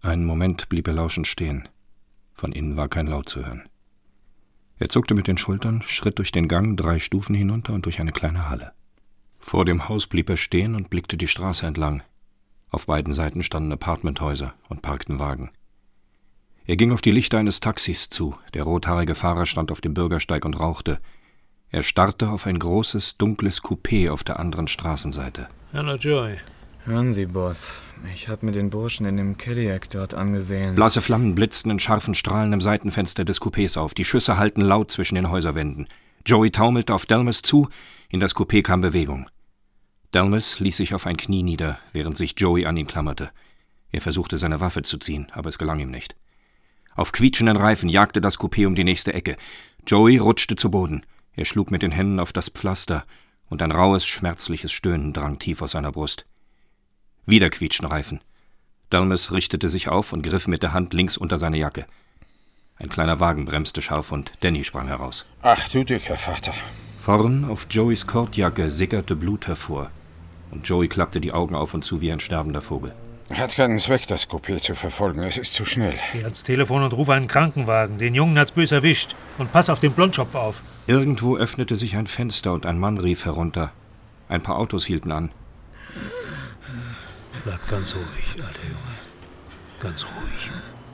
B: Einen Moment blieb er lauschend stehen. Von innen war kein Laut zu hören. Er zuckte mit den Schultern, schritt durch den Gang, drei Stufen hinunter und durch eine kleine Halle. Vor dem Haus blieb er stehen und blickte die Straße entlang. Auf beiden Seiten standen Apartmenthäuser und parkten Wagen. Er ging auf die Lichter eines Taxis zu. Der rothaarige Fahrer stand auf dem Bürgersteig und rauchte. Er starrte auf ein großes, dunkles Coupé auf der anderen Straßenseite.
C: Hallo, Joey.
Q: Hören Sie, Boss. Ich habe mir den Burschen in dem Cadillac dort angesehen.
B: Blasse Flammen blitzten in scharfen Strahlen im Seitenfenster des Coupés auf. Die Schüsse hallten laut zwischen den Häuserwänden. Joey taumelte auf Delmas zu. In das Coupé kam Bewegung. Delmas ließ sich auf ein Knie nieder, während sich Joey an ihn klammerte. Er versuchte, seine Waffe zu ziehen, aber es gelang ihm nicht. Auf quietschenden Reifen jagte das Coupé um die nächste Ecke. Joey rutschte zu Boden. Er schlug mit den Händen auf das Pflaster, und ein rauhes, schmerzliches Stöhnen drang tief aus seiner Brust. Wieder quietschten Reifen. Delmas richtete sich auf und griff mit der Hand links unter seine Jacke. Ein kleiner Wagen bremste scharf und Danny sprang heraus.
N: Ach du dicker Vater.
B: Vorn auf Joeys Kordjacke sickerte Blut hervor, und Joey klappte die Augen auf und zu wie ein sterbender Vogel.
N: Hat keinen Zweck, das Coupé zu verfolgen. Es ist zu schnell.
C: Geh ans Telefon und ruf einen Krankenwagen. Den Jungen hat's bös erwischt. Und pass auf den Blondschopf auf.
B: Irgendwo öffnete sich ein Fenster und ein Mann rief herunter. Ein paar Autos hielten an.
C: Bleib ganz ruhig, alter Junge. Ganz ruhig.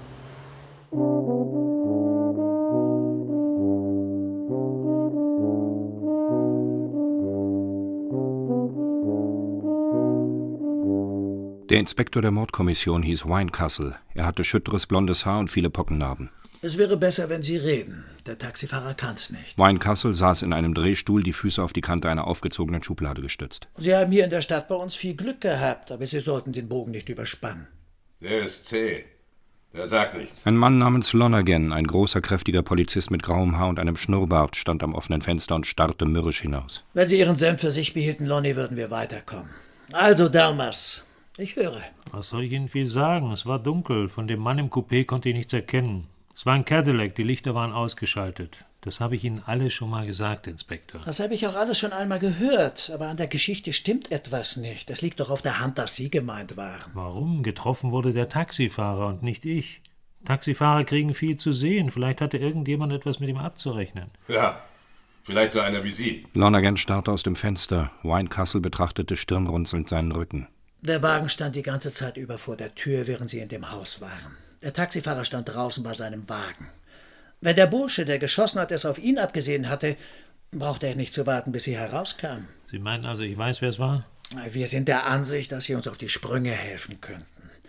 B: Der Inspektor der Mordkommission hieß Winecastle. Er hatte schütteres blondes Haar und viele Pockennarben.
R: Es wäre besser, wenn Sie reden. Der Taxifahrer kann's nicht.
B: Winecastle saß in einem Drehstuhl, die Füße auf die Kante einer aufgezogenen Schublade gestützt.
R: Sie haben hier in der Stadt bei uns viel Glück gehabt, aber Sie sollten den Bogen nicht überspannen.
F: Der ist zäh. Der sagt nichts.
B: Ein Mann namens Lonergan, ein großer, kräftiger Polizist mit grauem Haar und einem Schnurrbart, stand am offenen Fenster und starrte mürrisch hinaus.
R: Wenn Sie Ihren Senf für sich behielten, Lonnie, würden wir weiterkommen. Also, Delmas, ich höre.
C: Was soll ich Ihnen viel sagen? Es war dunkel. Von dem Mann im Coupé konnte ich nichts erkennen. Es war ein Cadillac, die Lichter waren ausgeschaltet. Das habe ich Ihnen alles schon mal gesagt, Inspektor.
R: Das habe ich auch alles schon einmal gehört, aber an der Geschichte stimmt etwas nicht. Es liegt doch auf der Hand, dass Sie gemeint waren.
C: Warum? Getroffen wurde der Taxifahrer und nicht ich. Taxifahrer kriegen viel zu sehen. Vielleicht hatte irgendjemand etwas mit ihm abzurechnen.
F: Ja, vielleicht so einer wie Sie.
B: Lonergan starrte aus dem Fenster. Winecastle betrachtete stirnrunzelnd seinen Rücken.
R: Der Wagen stand die ganze Zeit über vor der Tür, während Sie in dem Haus waren. Der Taxifahrer stand draußen bei seinem Wagen. Wenn der Bursche, der geschossen hat, es auf ihn abgesehen hatte, brauchte er nicht zu warten, bis Sie herauskamen.
C: Sie meinen also, ich weiß, wer es war?
R: Wir sind der Ansicht, dass Sie uns auf die Sprünge helfen könnten.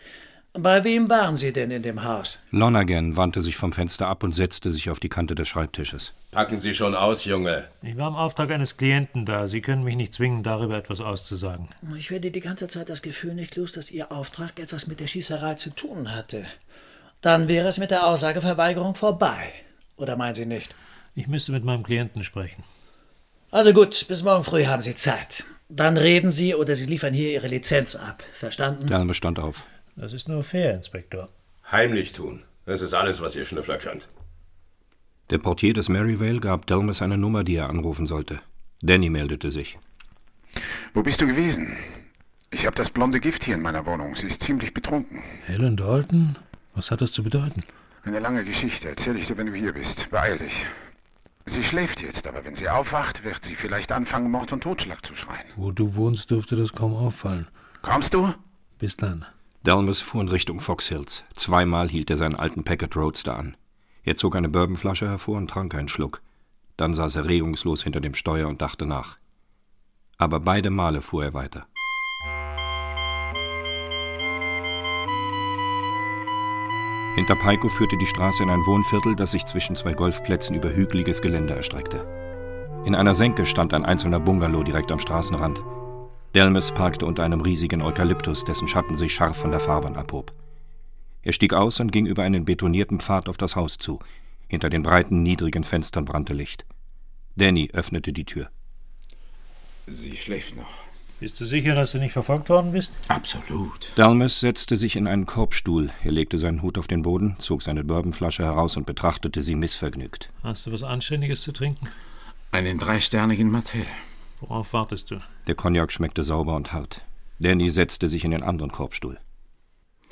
R: Bei wem waren Sie denn in dem Haus?
B: Lonergan wandte sich vom Fenster ab und setzte sich auf die Kante des Schreibtisches.
F: Packen Sie schon aus, Junge.
C: Ich war im Auftrag eines Klienten da. Sie können mich nicht zwingen, darüber etwas auszusagen.
R: Ich werde die ganze Zeit das Gefühl nicht los, dass Ihr Auftrag etwas mit der Schießerei zu tun hatte. Dann wäre es mit der Aussageverweigerung vorbei. Oder meinen Sie nicht?
C: Ich müsste mit meinem Klienten sprechen.
R: Also gut, bis morgen früh haben Sie Zeit. Dann reden Sie oder Sie liefern hier Ihre Lizenz ab. Verstanden?
B: Delmas stand auf.
C: Das ist nur fair, Inspektor.
F: Heimlich tun. Das ist alles, was ihr Schnüffler könnt.
B: Der Portier des Maryvale gab Delmas eine Nummer, die er anrufen sollte. Danny meldete sich.
N: Wo bist du gewesen? Ich habe das blonde Gift hier in meiner Wohnung. Sie ist ziemlich betrunken.
C: Helen Dalton? Was hat das zu bedeuten?
N: Eine lange Geschichte. Erzähl ich dir, wenn du hier bist. Beeil dich. Sie schläft jetzt, aber wenn sie aufwacht, wird sie vielleicht anfangen, Mord und Totschlag zu schreien.
C: Wo du wohnst, dürfte das kaum auffallen.
N: Kommst du?
C: Bis dann.
B: Delmas fuhr in Richtung Fox Hills. Zweimal hielt er seinen alten Packard Roadster an. Er zog eine Bourbonflasche hervor und trank einen Schluck. Dann saß er regungslos hinter dem Steuer und dachte nach. Aber beide Male fuhr er weiter. Hinter Pico führte die Straße in ein Wohnviertel, das sich zwischen zwei Golfplätzen über hügeliges Gelände erstreckte. In einer Senke stand ein einzelner Bungalow direkt am Straßenrand. Delmas parkte unter einem riesigen Eukalyptus, dessen Schatten sich scharf von der Fahrbahn abhob. Er stieg aus und ging über einen betonierten Pfad auf das Haus zu. Hinter den breiten, niedrigen Fenstern brannte Licht. Danny öffnete die Tür.
N: Sie schläft noch.
C: Bist du sicher, dass du nicht verfolgt worden bist?
N: Absolut.
B: Delmas setzte sich in einen Korbstuhl. Er legte seinen Hut auf den Boden, zog seine Bourbonflasche heraus und betrachtete sie missvergnügt.
C: Hast du was Anständiges zu trinken?
N: Einen dreisternigen Martell.
C: Worauf wartest du?
B: Der Cognac schmeckte sauber und hart. Danny setzte sich in den anderen Korbstuhl.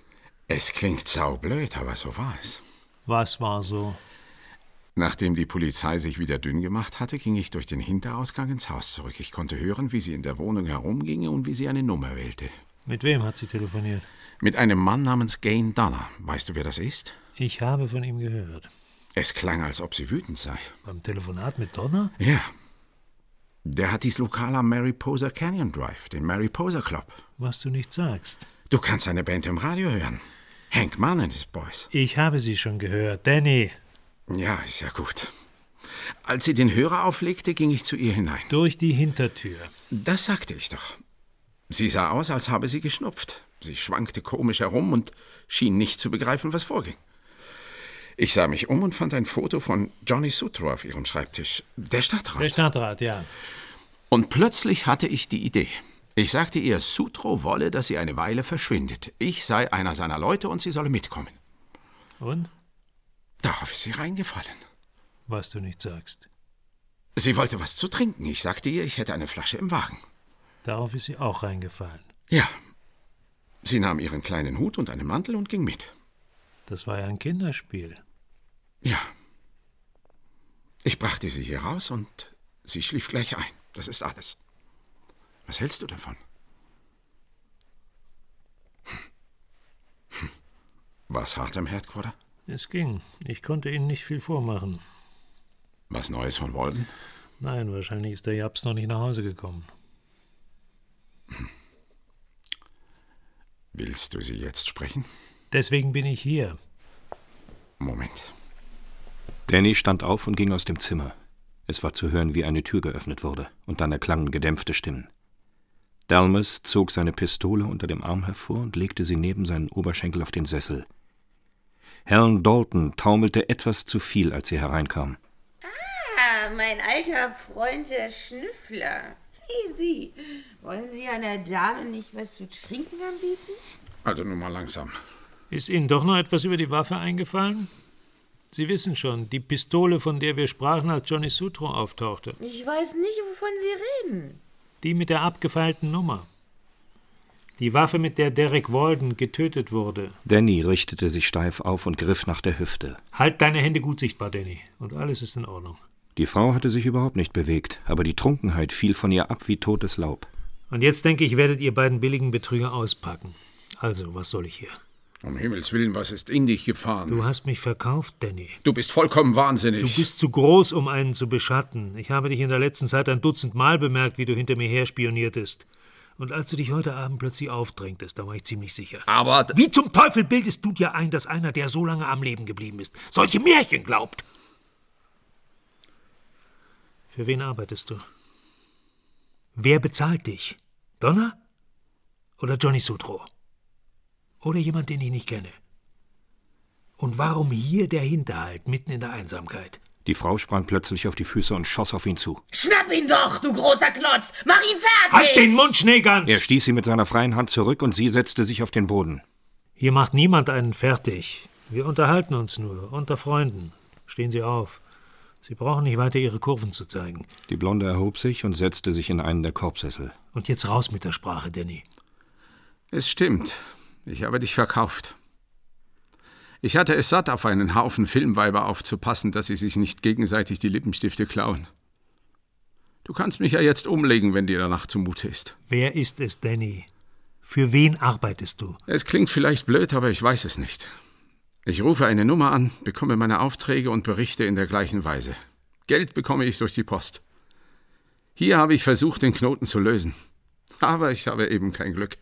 N: Es klingt saublöd, aber so war es.
C: Was war so?
N: Nachdem die Polizei sich wieder dünn gemacht hatte, ging ich durch den Hinterausgang ins Haus zurück. Ich konnte hören, wie sie in der Wohnung herumginge und wie sie eine Nummer wählte.
C: Mit wem hat sie telefoniert?
N: Mit einem Mann namens Gain Donner. Weißt du, wer das ist?
C: Ich habe von ihm gehört.
N: Es klang, als ob sie wütend sei.
C: Beim Telefonat mit Donner?
N: Ja. Der hat dies Lokal am Mariposa Canyon Drive, den Mariposa Club.
C: Was du nicht sagst.
N: Du kannst seine Band im Radio hören. Hank Mann and his Boys.
C: Ich habe sie schon gehört. Danny.
N: Ja, ist ja gut. Als sie den Hörer auflegte, ging ich zu ihr hinein.
C: Durch die Hintertür.
N: Das sagte ich doch. Sie sah aus, als habe sie geschnupft. Sie schwankte komisch herum und schien nicht zu begreifen, was vorging. Ich sah mich um und fand ein Foto von Johnny Sutro auf ihrem Schreibtisch. Der Stadtrat.
C: Der Stadtrat, ja.
N: Und plötzlich hatte ich die Idee. Ich sagte ihr, Sutro wolle, dass sie eine Weile verschwindet. Ich sei einer seiner Leute und sie solle mitkommen.
C: Und?
N: Darauf ist sie reingefallen.
C: Was du nicht sagst.
N: Sie wollte was zu trinken. Ich sagte ihr, ich hätte eine Flasche im Wagen.
C: Darauf ist sie auch reingefallen.
N: Ja. Sie nahm ihren kleinen Hut und einen Mantel und ging mit.
C: Das war ja ein Kinderspiel.
N: Ja. Ich brachte sie hier raus und sie schlief gleich ein. Das ist alles. Was hältst du davon? Hm. Hm. War es hart im Headquarter?
C: Es ging. Ich konnte ihnen nicht viel vormachen.
N: Was Neues von Walden?
C: Nein, wahrscheinlich ist der Japs noch nicht nach Hause gekommen.
N: Hm. Willst du sie jetzt sprechen?
C: Deswegen bin ich hier.
N: Moment.
B: Danny stand auf und ging aus dem Zimmer. Es war zu hören, wie eine Tür geöffnet wurde, und dann erklangen gedämpfte Stimmen. Dalmas zog seine Pistole unter dem Arm hervor und legte sie neben seinen Oberschenkel auf den Sessel. Helen Dalton taumelte etwas zu viel, als sie hereinkam.
S: Ah, mein alter Freund, der Schnüffler. Hey, Sie, wollen Sie einer Dame nicht was zu trinken anbieten?
N: Also nun mal langsam.
C: Ist Ihnen doch noch etwas über die Waffe eingefallen? Sie wissen schon, die Pistole, von der wir sprachen, als Johnny Sutro auftauchte.
S: Ich weiß nicht, wovon Sie reden.
C: Die mit der abgefeilten Nummer. Die Waffe, mit der Derek Walden getötet wurde.
B: Danny richtete sich steif auf und griff nach der Hüfte.
C: Halt deine Hände gut sichtbar, Danny, und alles ist in Ordnung.
B: Die Frau hatte sich überhaupt nicht bewegt, aber die Trunkenheit fiel von ihr ab wie totes Laub.
C: Und jetzt, denke ich, werdet ihr beiden billigen Betrüger auspacken. Also, was soll ich hier?
N: Um Himmels Willen, was ist in dich gefahren?
C: Du hast mich verkauft, Danny.
N: Du bist vollkommen wahnsinnig.
C: Du bist zu groß, um einen zu beschatten. Ich habe dich in der letzten Zeit ein Dutzend Mal bemerkt, wie du hinter mir her spioniertest. Und als du dich heute Abend plötzlich aufdrängtest, da war ich ziemlich sicher.
N: Aber...
C: Wie zum Teufel bildest du dir ein, dass einer, der so lange am Leben geblieben ist, solche Märchen glaubt? Für wen arbeitest du? Wer bezahlt dich? Donner? Oder Johnny Sutro? Oder jemand, den ich nicht kenne? Und warum hier der Hinterhalt, mitten in der Einsamkeit?
B: Die Frau sprang plötzlich auf die Füße und schoss auf ihn zu.
S: Schnapp ihn doch, du großer Klotz! Mach ihn fertig!
C: Halt den Mund, Schneegans!
B: Er stieß sie mit seiner freien Hand zurück und sie setzte sich auf den Boden.
C: Hier macht niemand einen fertig. Wir unterhalten uns nur, unter Freunden. Stehen Sie auf. Sie brauchen nicht weiter Ihre Kurven zu zeigen.
B: Die Blonde erhob sich und setzte sich in einen der Korbsessel.
C: Und jetzt raus mit der Sprache, Danny.
N: Es stimmt. Ich habe dich verkauft. Ich hatte es satt, auf einen Haufen Filmweiber aufzupassen, dass sie sich nicht gegenseitig die Lippenstifte klauen. Du kannst mich ja jetzt umlegen, wenn dir danach zumute ist.
C: Wer ist es, Danny? Für wen arbeitest du?
N: Es klingt vielleicht blöd, aber ich weiß es nicht. Ich rufe eine Nummer an, bekomme meine Aufträge und berichte in der gleichen Weise. Geld bekomme ich durch die Post. Hier habe ich versucht, den Knoten zu lösen. Aber ich habe eben kein Glück.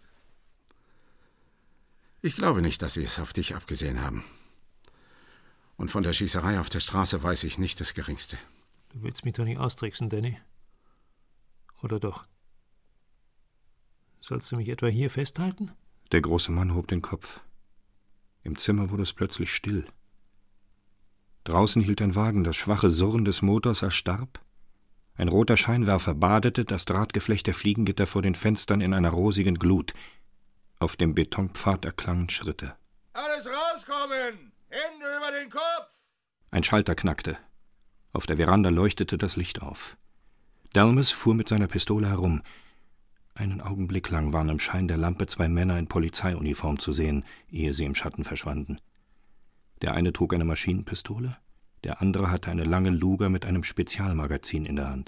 N: Ich glaube nicht, dass sie es auf dich abgesehen haben. Und von der Schießerei auf der Straße weiß ich nicht das Geringste.
C: Du willst mich doch nicht austricksen, Danny? Oder doch? Sollst du mich etwa hier festhalten?
B: Der große Mann hob den Kopf. Im Zimmer wurde es plötzlich still. Draußen hielt ein Wagen, das schwache Surren des Motors erstarb. Ein roter Scheinwerfer badete das Drahtgeflecht der Fliegengitter vor den Fenstern in einer rosigen Glut. Auf dem Betonpfad erklangen Schritte.
H: Alles rauskommen! Hände über den Kopf!
B: Ein Schalter knackte. Auf der Veranda leuchtete das Licht auf. Dalmas fuhr mit seiner Pistole herum. Einen Augenblick lang waren im Schein der Lampe zwei Männer in Polizeiuniform zu sehen, ehe sie im Schatten verschwanden. Der eine trug eine Maschinenpistole, der andere hatte eine lange Luger mit einem Spezialmagazin in der Hand.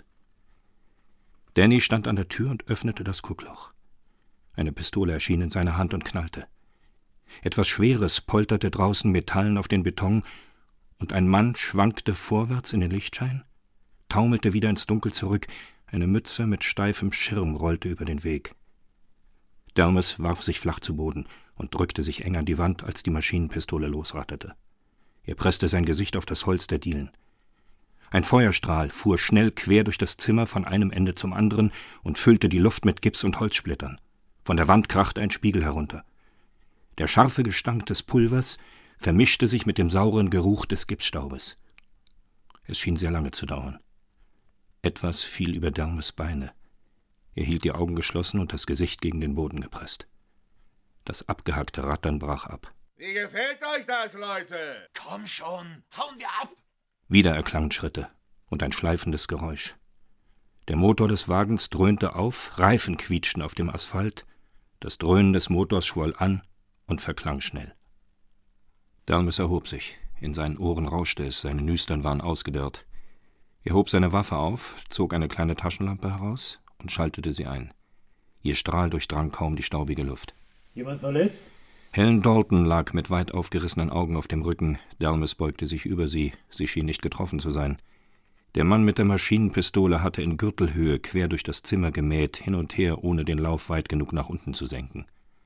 B: Danny stand an der Tür und öffnete das Guckloch. Eine Pistole erschien in seiner Hand und knallte. Etwas Schweres polterte draußen Metallen auf den Beton, und ein Mann schwankte vorwärts in den Lichtschein, taumelte wieder ins Dunkel zurück, eine Mütze mit steifem Schirm rollte über den Weg. Delmas warf sich flach zu Boden und drückte sich eng an die Wand, als die Maschinenpistole losratterte. Er presste sein Gesicht auf das Holz der Dielen. Ein Feuerstrahl fuhr schnell quer durch das Zimmer von einem Ende zum anderen und füllte die Luft mit Gips und Holzsplittern. Von der Wand krachte ein Spiegel herunter. Der scharfe Gestank des Pulvers vermischte sich mit dem sauren Geruch des Gipsstaubes. Es schien sehr lange zu dauern. Etwas fiel über Delmas Beine. Er hielt die Augen geschlossen und das Gesicht gegen den Boden gepresst. Das abgehackte Rattern brach ab.
F: Wie gefällt euch das, Leute?
G: Komm schon, hauen wir ab!
B: Wieder erklangen Schritte und ein schleifendes Geräusch. Der Motor des Wagens dröhnte auf, Reifen quietschten auf dem Asphalt, das Dröhnen des Motors schwoll an und verklang schnell. Delmas erhob sich, in seinen Ohren rauschte es, seine Nüstern waren ausgedörrt. Er hob seine Waffe auf, zog eine kleine Taschenlampe heraus und schaltete sie ein. Ihr Strahl durchdrang kaum die staubige Luft.
C: Jemand verletzt?
B: Helen Dalton lag mit weit aufgerissenen Augen auf dem Rücken. Delmas beugte sich über sie. Sie schien nicht getroffen zu sein. Der Mann mit der Maschinenpistole hatte in Gürtelhöhe quer durch das Zimmer gemäht, hin und her, ohne den Lauf weit genug nach unten zu senken.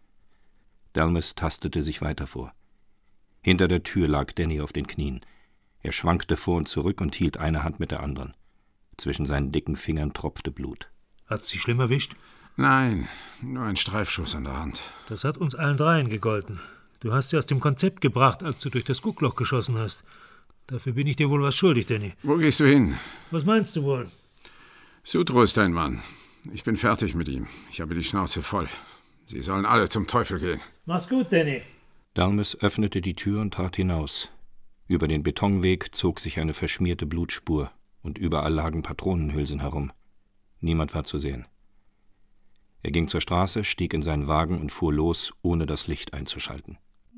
B: Delmas tastete sich weiter vor. Hinter der Tür lag Danny auf den Knien. Er schwankte vor und zurück und hielt eine Hand mit der anderen. Zwischen seinen dicken Fingern tropfte Blut.
C: Hat's dich schlimm erwischt?
N: Nein, nur ein Streifschuss an der Hand.
C: Das hat uns allen dreien gegolten. Du hast sie aus dem Konzept gebracht, als du durch das Guckloch geschossen hast. Dafür bin ich dir wohl was schuldig, Danny.
N: Wo gehst du hin?
C: Was meinst du wohl?
N: Sutro ist dein Mann. Ich bin fertig mit ihm. Ich habe die Schnauze voll. Sie sollen alle zum Teufel gehen.
C: Mach's gut, Danny.
B: Delmas öffnete die Tür und trat hinaus. Über den Betonweg zog sich eine verschmierte Blutspur, und überall lagen Patronenhülsen herum. Niemand war zu sehen. Er ging zur Straße, stieg in seinen Wagen und fuhr los, ohne das Licht einzuschalten.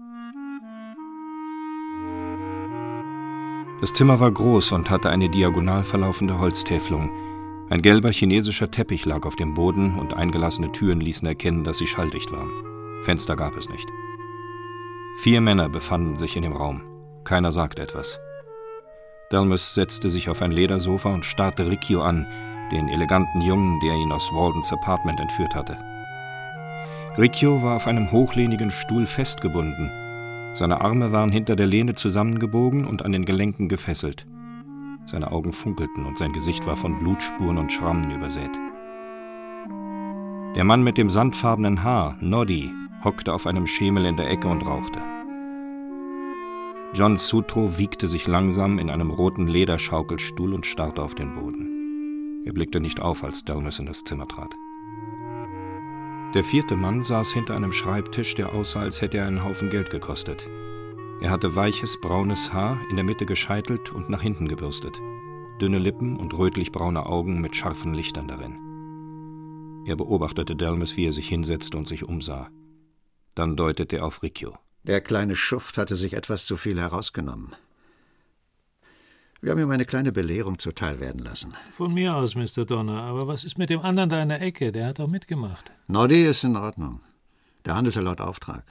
B: Das Zimmer war groß und hatte eine diagonal verlaufende Holztäfelung. Ein gelber chinesischer Teppich lag auf dem Boden und eingelassene Türen ließen erkennen, dass sie schalldicht waren. Fenster gab es nicht. Vier Männer befanden sich in dem Raum. Keiner sagte etwas. Delmas setzte sich auf ein Ledersofa und starrte Riccio an, den eleganten Jungen, der ihn aus Waldens Apartment entführt hatte. Riccio war auf einem hochlehnigen Stuhl festgebunden. Seine Arme waren hinter der Lehne zusammengebogen und an den Gelenken gefesselt. Seine Augen funkelten und sein Gesicht war von Blutspuren und Schrammen übersät. Der Mann mit dem sandfarbenen Haar, Noddy, hockte auf einem Schemel in der Ecke und rauchte. John Sutro wiegte sich langsam in einem roten Lederschaukelstuhl und starrte auf den Boden. Er blickte nicht auf, als Delmas in das Zimmer trat. Der vierte Mann saß hinter einem Schreibtisch, der aussah, als hätte er einen Haufen Geld gekostet. Er hatte weiches, braunes Haar, in der Mitte gescheitelt und nach hinten gebürstet. Dünne Lippen und rötlich-braune Augen mit scharfen Lichtern darin. Er beobachtete Delmas, wie er sich hinsetzte und sich umsah. Dann deutete er auf Riccio.
T: Der kleine Schuft hatte sich etwas zu viel herausgenommen. Wir haben ihm eine kleine Belehrung zuteil werden lassen.
C: Von mir aus, Mister Donner. Aber was ist mit dem anderen da in der Ecke? Der hat auch mitgemacht.
T: Noddy ist in Ordnung. Der handelte laut Auftrag.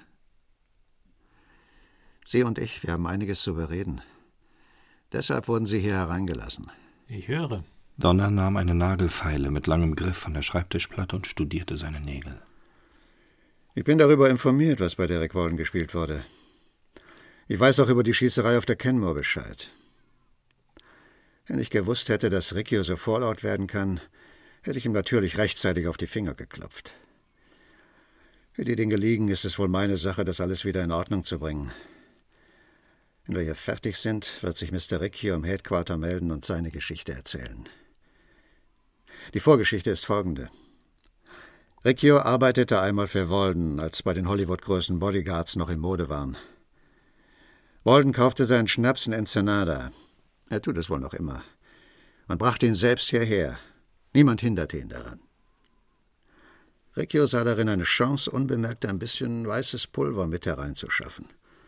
T: Sie und ich, wir haben einiges zu bereden. Deshalb wurden Sie hier hereingelassen.
C: Ich höre.
B: Donner nahm eine Nagelfeile mit langem Griff von der Schreibtischplatte und studierte seine Nägel.
T: Ich bin darüber informiert, was bei Derek Walden gespielt wurde. Ich weiß auch über die Schießerei auf der Kenmore Bescheid. Wenn ich gewusst hätte, dass Riccio so vorlaut werden kann, hätte ich ihm natürlich rechtzeitig auf die Finger geklopft. Wie die Dinge liegen, ist es wohl meine Sache, das alles wieder in Ordnung zu bringen. Wenn wir hier fertig sind, wird sich Mister Riccio im Headquarter melden und seine Geschichte erzählen. Die Vorgeschichte ist folgende. Riccio arbeitete einmal für Walden, als bei den Hollywood-Größen Bodyguards noch in Mode waren. Walden kaufte seinen Schnaps in Ensenada. Er tut es wohl noch immer. Und brachte ihn selbst hierher. Niemand hinderte ihn daran. Riccio sah darin eine Chance, unbemerkt ein bisschen weißes Pulver mit hereinzuschaffen.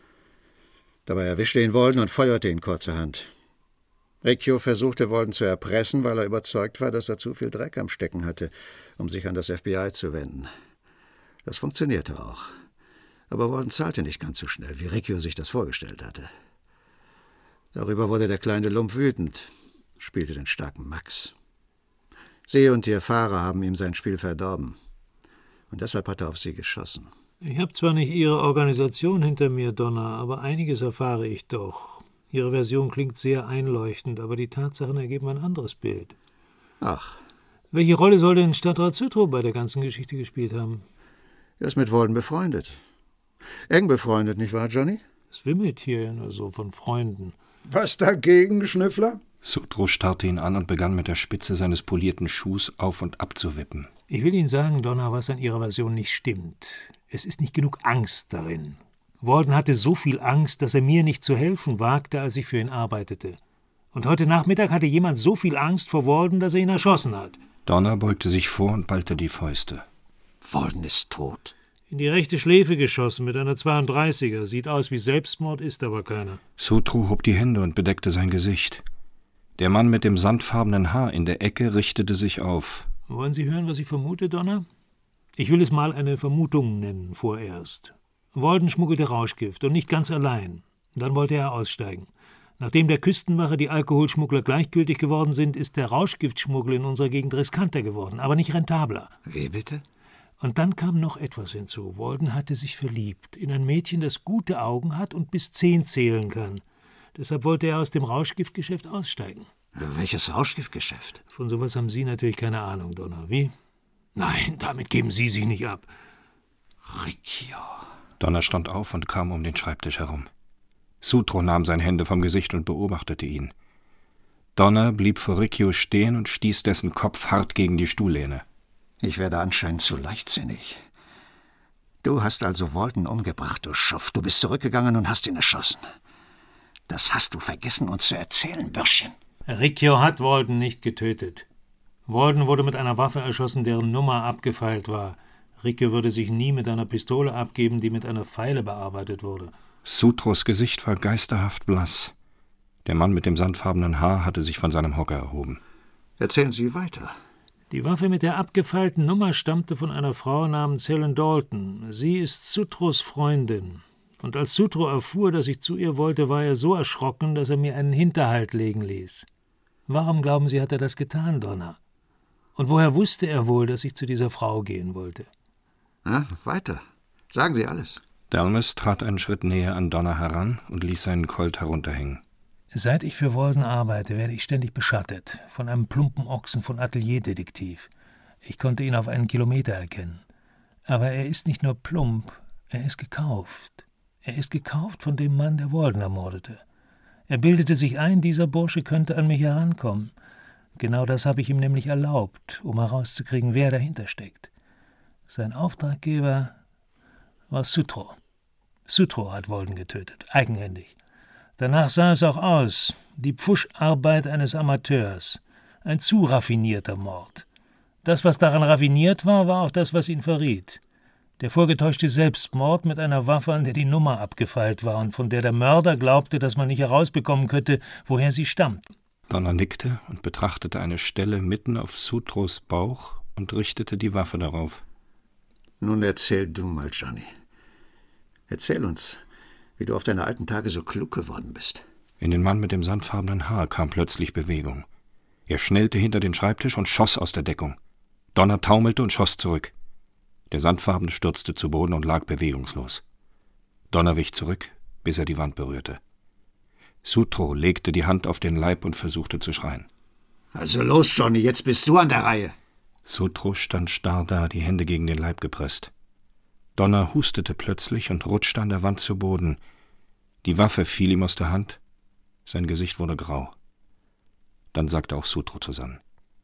T: Dabei erwischte ihn Walden und feuerte ihn kurzerhand. Riccio versuchte Walden zu erpressen, weil er überzeugt war, dass er zu viel Dreck am Stecken hatte, um sich an das F B I zu wenden. Das funktionierte auch. Aber Walden zahlte nicht ganz so schnell, wie Riccio sich das vorgestellt hatte. Darüber wurde der kleine Lump wütend, spielte den starken Max. Sie und ihr Fahrer haben ihm sein Spiel verdorben. Und deshalb hat er auf sie geschossen.
C: Ich habe zwar nicht Ihre Organisation hinter mir, Donna, aber einiges erfahre ich doch. Ihre Version klingt sehr einleuchtend, aber die Tatsachen ergeben ein anderes Bild.
T: Ach.
C: Welche Rolle soll denn Stadtrat Sutro bei der ganzen Geschichte gespielt haben?
T: Er ist mit Walden befreundet. Eng befreundet, nicht wahr, Johnny?
C: Es wimmelt hier ja nur so von Freunden.
P: Was dagegen, Schnüffler?
B: Sutro starrte ihn an und begann mit der Spitze seines polierten Schuhs auf und ab zu wippen.
C: Ich will Ihnen sagen, Donna, was an Ihrer Version nicht stimmt. Es ist nicht genug Angst darin. Walden hatte so viel Angst, dass er mir nicht zu helfen wagte, als ich für ihn arbeitete. Und heute Nachmittag hatte jemand so viel Angst vor Walden, dass er ihn erschossen hat.
B: Donna beugte sich vor und ballte die Fäuste.
T: Walden ist tot.
C: In die rechte Schläfe geschossen mit einer zweiunddreißiger. Sieht aus wie Selbstmord, ist aber keiner.
B: Sutro hob die Hände und bedeckte sein Gesicht. Der Mann mit dem sandfarbenen Haar in der Ecke richtete sich auf.
C: Wollen Sie hören, was ich vermute, Donna? Ich will es mal eine Vermutung nennen, vorerst. Walden schmuggelte Rauschgift und nicht ganz allein. Dann wollte er aussteigen. Nachdem der Küstenwache die Alkoholschmuggler gleichgültig geworden sind, ist der Rauschgiftschmuggel in unserer Gegend riskanter geworden, aber nicht rentabler.
T: Wie bitte?
C: Und dann kam noch etwas hinzu. Walden hatte sich verliebt in ein Mädchen, das gute Augen hat und bis zehn zählen kann. Deshalb wollte er aus dem Rauschgiftgeschäft aussteigen.
T: Welches Rauschgiftgeschäft?
C: Von sowas haben Sie natürlich keine Ahnung, Donna. Wie? Nein, damit geben Sie sich nicht ab.
T: Riccio.
B: Donna stand auf und kam um den Schreibtisch herum. Sutro nahm seine Hände vom Gesicht und beobachtete ihn. Donna blieb vor Riccio stehen und stieß dessen Kopf hart gegen die Stuhllehne.
T: Ich werde anscheinend zu leichtsinnig. Du hast also Walden umgebracht, du Schuft. Du bist zurückgegangen und hast ihn erschossen. Das hast du vergessen, uns zu erzählen, Bürschchen.
C: Riccio hat Walden nicht getötet. Walden wurde mit einer Waffe erschossen, deren Nummer abgefeilt war. Riccio würde sich nie mit einer Pistole abgeben, die mit einer Feile bearbeitet wurde.
B: Sutros Gesicht war geisterhaft blass. Der Mann mit dem sandfarbenen Haar hatte sich von seinem Hocker erhoben.
T: Erzählen Sie weiter.
C: Die Waffe mit der abgefeilten Nummer stammte von einer Frau namens Helen Dalton. Sie ist Sutros Freundin. Und als Sutro erfuhr, dass ich zu ihr wollte, war er so erschrocken, dass er mir einen Hinterhalt legen ließ. Warum, glauben Sie, hat er das getan, Donna? Und woher wusste er wohl, dass ich zu dieser Frau gehen wollte?
T: Ja, weiter. Sagen Sie alles.
B: Delmas trat einen Schritt näher an Donna heran und ließ seinen Colt herunterhängen.
C: Seit ich für Walden arbeite, werde ich ständig beschattet. Von einem plumpen Ochsen von Atelierdetektiv. Ich konnte ihn auf einen Kilometer erkennen. Aber er ist nicht nur plump, er ist gekauft. Er ist gekauft von dem Mann, der Walden ermordete. Er bildete sich ein, dieser Bursche könnte an mich herankommen. Genau das habe ich ihm nämlich erlaubt, um herauszukriegen, wer dahinter steckt. Sein Auftraggeber war Sutro. Sutro hat Walden getötet, eigenhändig. Danach sah es auch aus, die Pfuscharbeit eines Amateurs, ein zu raffinierter Mord. Das, was daran raffiniert war, war auch das, was ihn verriet. Der vorgetäuschte Selbstmord mit einer Waffe, an der die Nummer abgefeilt war und von der der Mörder glaubte, dass man nicht herausbekommen könnte, woher sie stammt.
B: Donna nickte und betrachtete eine Stelle mitten auf Sutros Bauch und richtete die Waffe darauf.
T: Nun erzähl du mal, Johnny. Erzähl uns, wie du auf deine alten Tage so klug geworden bist.
B: In den Mann mit dem sandfarbenen Haar kam plötzlich Bewegung. Er schnellte hinter den Schreibtisch und schoss aus der Deckung. Donna taumelte und schoss zurück. Der Sandfarbene stürzte zu Boden und lag bewegungslos. Donna wich zurück, bis er die Wand berührte. Sutro legte die Hand auf den Leib und versuchte zu schreien.
T: Also los, Johnny, jetzt bist du an der Reihe.
B: Sutro stand starr da, die Hände gegen den Leib gepresst. Donna hustete plötzlich und rutschte an der Wand zu Boden. Die Waffe fiel ihm aus der Hand. Sein Gesicht wurde grau. Dann sackte auch Sutro zusammen.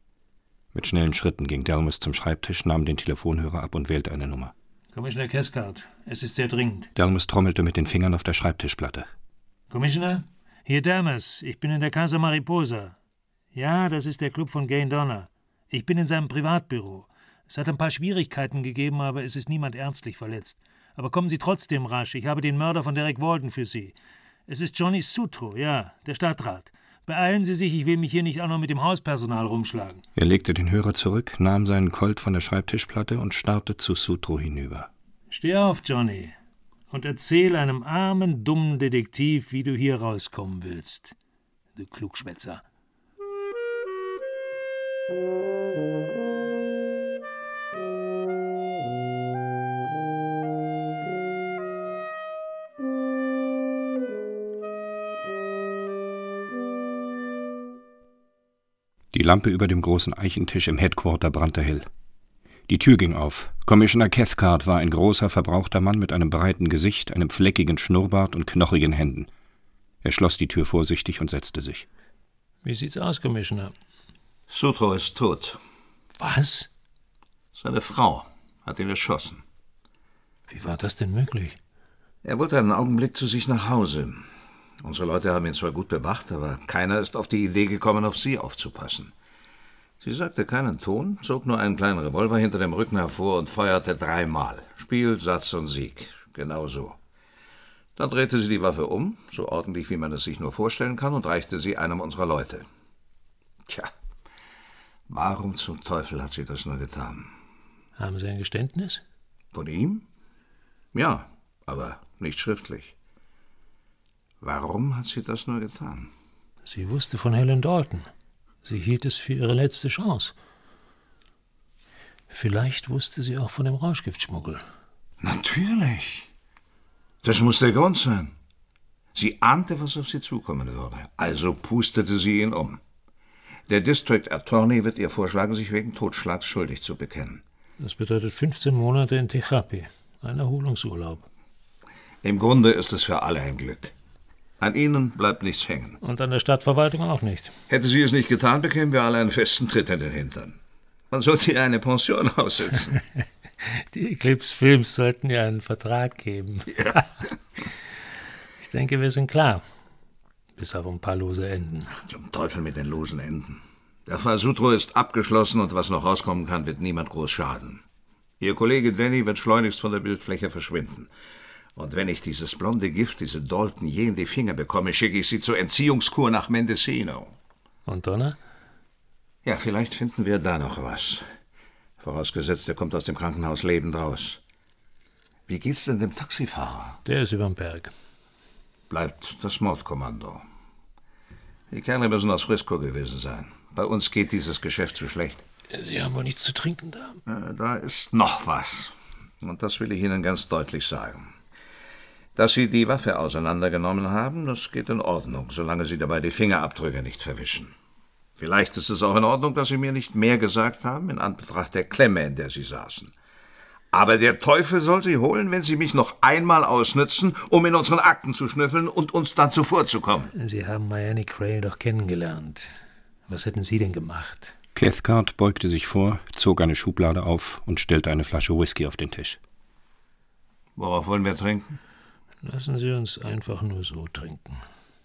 B: Mit schnellen Schritten ging Delmas zum Schreibtisch, nahm den Telefonhörer ab und wählte eine Nummer.
C: Commissioner Cathcart, es ist sehr dringend.
B: Delmas trommelte mit den Fingern auf der Schreibtischplatte.
C: Commissioner, hier Delmas, ich bin in der Casa Mariposa. Ja, das ist der Club von Gain Donner. Ich bin in seinem Privatbüro. Es hat ein paar Schwierigkeiten gegeben, aber es ist niemand ernstlich verletzt. Aber kommen Sie trotzdem rasch. Ich habe den Mörder von Derek Walden für Sie. Es ist Johnny Sutro, ja, der Stadtrat. Beeilen Sie sich, ich will mich hier nicht auch noch mit dem Hauspersonal rumschlagen.
B: Er legte den Hörer zurück, nahm seinen Colt von der Schreibtischplatte und starrte zu Sutro hinüber.
C: Steh auf, Johnny, und erzähl einem armen, dummen Detektiv, wie du hier rauskommen willst. Du Klugschwätzer.
B: Die Lampe über dem großen Eichentisch im Headquarter brannte hell. Die Tür ging auf. Commissioner Cathcart war ein großer, verbrauchter Mann mit einem breiten Gesicht, einem fleckigen Schnurrbart und knochigen Händen. Er schloss die Tür vorsichtig und setzte sich.
C: Wie sieht's aus, Commissioner?
U: Sutro ist tot.
C: Was?
U: Seine Frau hat ihn erschossen.
C: Wie war das denn möglich?
U: Er wollte einen Augenblick zu sich nach Hause. Unsere Leute haben ihn zwar gut bewacht, aber keiner ist auf die Idee gekommen, auf sie aufzupassen. Sie sagte keinen Ton, zog nur einen kleinen Revolver hinter dem Rücken hervor und feuerte dreimal. Spiel, Satz und Sieg. Genau so. Dann drehte sie die Waffe um, so ordentlich, wie man es sich nur vorstellen kann, und reichte sie einem unserer Leute. Tja, warum zum Teufel hat sie das nur getan?
C: Haben Sie ein Geständnis?
U: Von ihm? Ja, aber nicht schriftlich. Warum hat sie das nur getan?
C: Sie wusste von Helen Dalton. Sie hielt es für ihre letzte Chance. Vielleicht wusste sie auch von dem Rauschgiftschmuggel.
U: Natürlich. Das muss der Grund sein. Sie ahnte, was auf sie zukommen würde. Also pustete sie ihn um. Der District Attorney wird ihr vorschlagen, sich wegen Totschlags schuldig zu bekennen.
C: Das bedeutet fünfzehn Monate in Tehapi. Ein Erholungsurlaub.
U: Im Grunde ist es für alle ein Glück. An ihnen bleibt nichts hängen.
C: Und an der Stadtverwaltung auch nicht.
U: Hätte sie es nicht getan, bekämen wir alle einen festen Tritt in den Hintern. Man sollte ihr eine Pension aussetzen.
C: Die Eclipse Films sollten ja einen Vertrag geben.
U: Ja.
C: Ich denke, wir sind klar. Bis auf ein paar lose Enden.
U: Zum Teufel mit den losen Enden. Der Fall Sutro ist abgeschlossen und was noch rauskommen kann, wird niemand groß schaden. Ihr Kollege Danny wird schleunigst von der Bildfläche verschwinden. Und wenn ich dieses blonde Gift, diese Dalton, je in die Finger bekomme, schicke ich sie zur Entziehungskur nach Mendocino.
C: Und Donner?
U: Ja, vielleicht finden wir da noch was. Vorausgesetzt, er kommt aus dem Krankenhaus lebend raus. Wie geht's denn dem Taxifahrer?
C: Der ist überm Berg.
U: Bleibt das Mordkommando. Die Kerle müssen aus Frisco gewesen sein. Bei uns geht dieses Geschäft zu schlecht.
C: Sie haben wohl nichts zu trinken da?
U: Äh, da ist noch was. Und das will ich Ihnen ganz deutlich sagen. Dass Sie die Waffe auseinandergenommen haben, das geht in Ordnung, solange Sie dabei die Fingerabdrücke nicht verwischen. Vielleicht ist es auch in Ordnung, dass Sie mir nicht mehr gesagt haben, in Anbetracht der Klemme, in der Sie saßen. Aber der Teufel soll Sie holen, wenn Sie mich noch einmal ausnützen, um in unseren Akten zu schnüffeln und uns dann zuvorzukommen.
C: Sie haben Miami Crail doch kennengelernt. Was hätten Sie denn gemacht?
B: Cathcart beugte sich vor, zog eine Schublade auf und stellte eine Flasche Whisky auf den Tisch.
U: Worauf wollen wir trinken?
C: Lassen Sie uns einfach nur so trinken.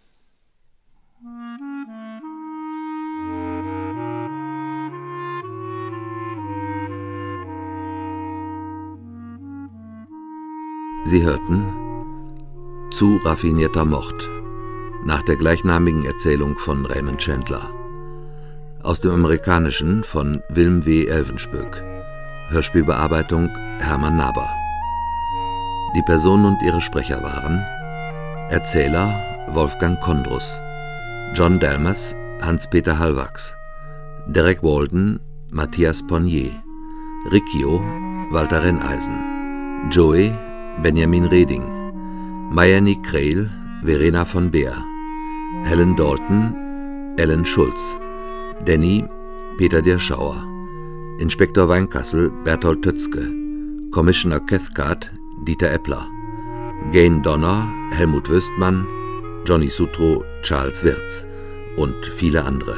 E: Sie hörten Zu raffinierter Mord nach der gleichnamigen Erzählung von Raymond Chandler. Aus dem Amerikanischen von Wilm W. Elvenspöck. Hörspielbearbeitung Hermann Naber. Die Personen und ihre Sprecher waren Erzähler Wolfgang Kondrus, John Delmas Hans-Peter Hallwachs, Derek Walden Matthias Ponnier, Riccio Walter Renneisen, Joey Benjamin Reding, Miami Crail Verena von Beer, Helen Dalton Ellen Schulz, Danny Peter Dirschauer, Inspektor Weinkassel Berthold Tötzke, Commissioner Cathcart Dieter Eppler, Gain Donner Helmut Wöstmann, Johnny Sutro Charles Wirz und viele andere.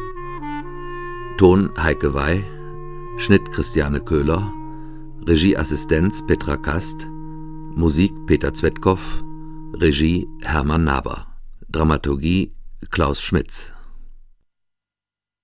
E: Ton Heike Wey, Schnitt Christiane Köhler, Regieassistenz Petra Kast, Musik Peter Zvetkov, Regie Hermann Naber, Dramaturgie Klaus Schmitz.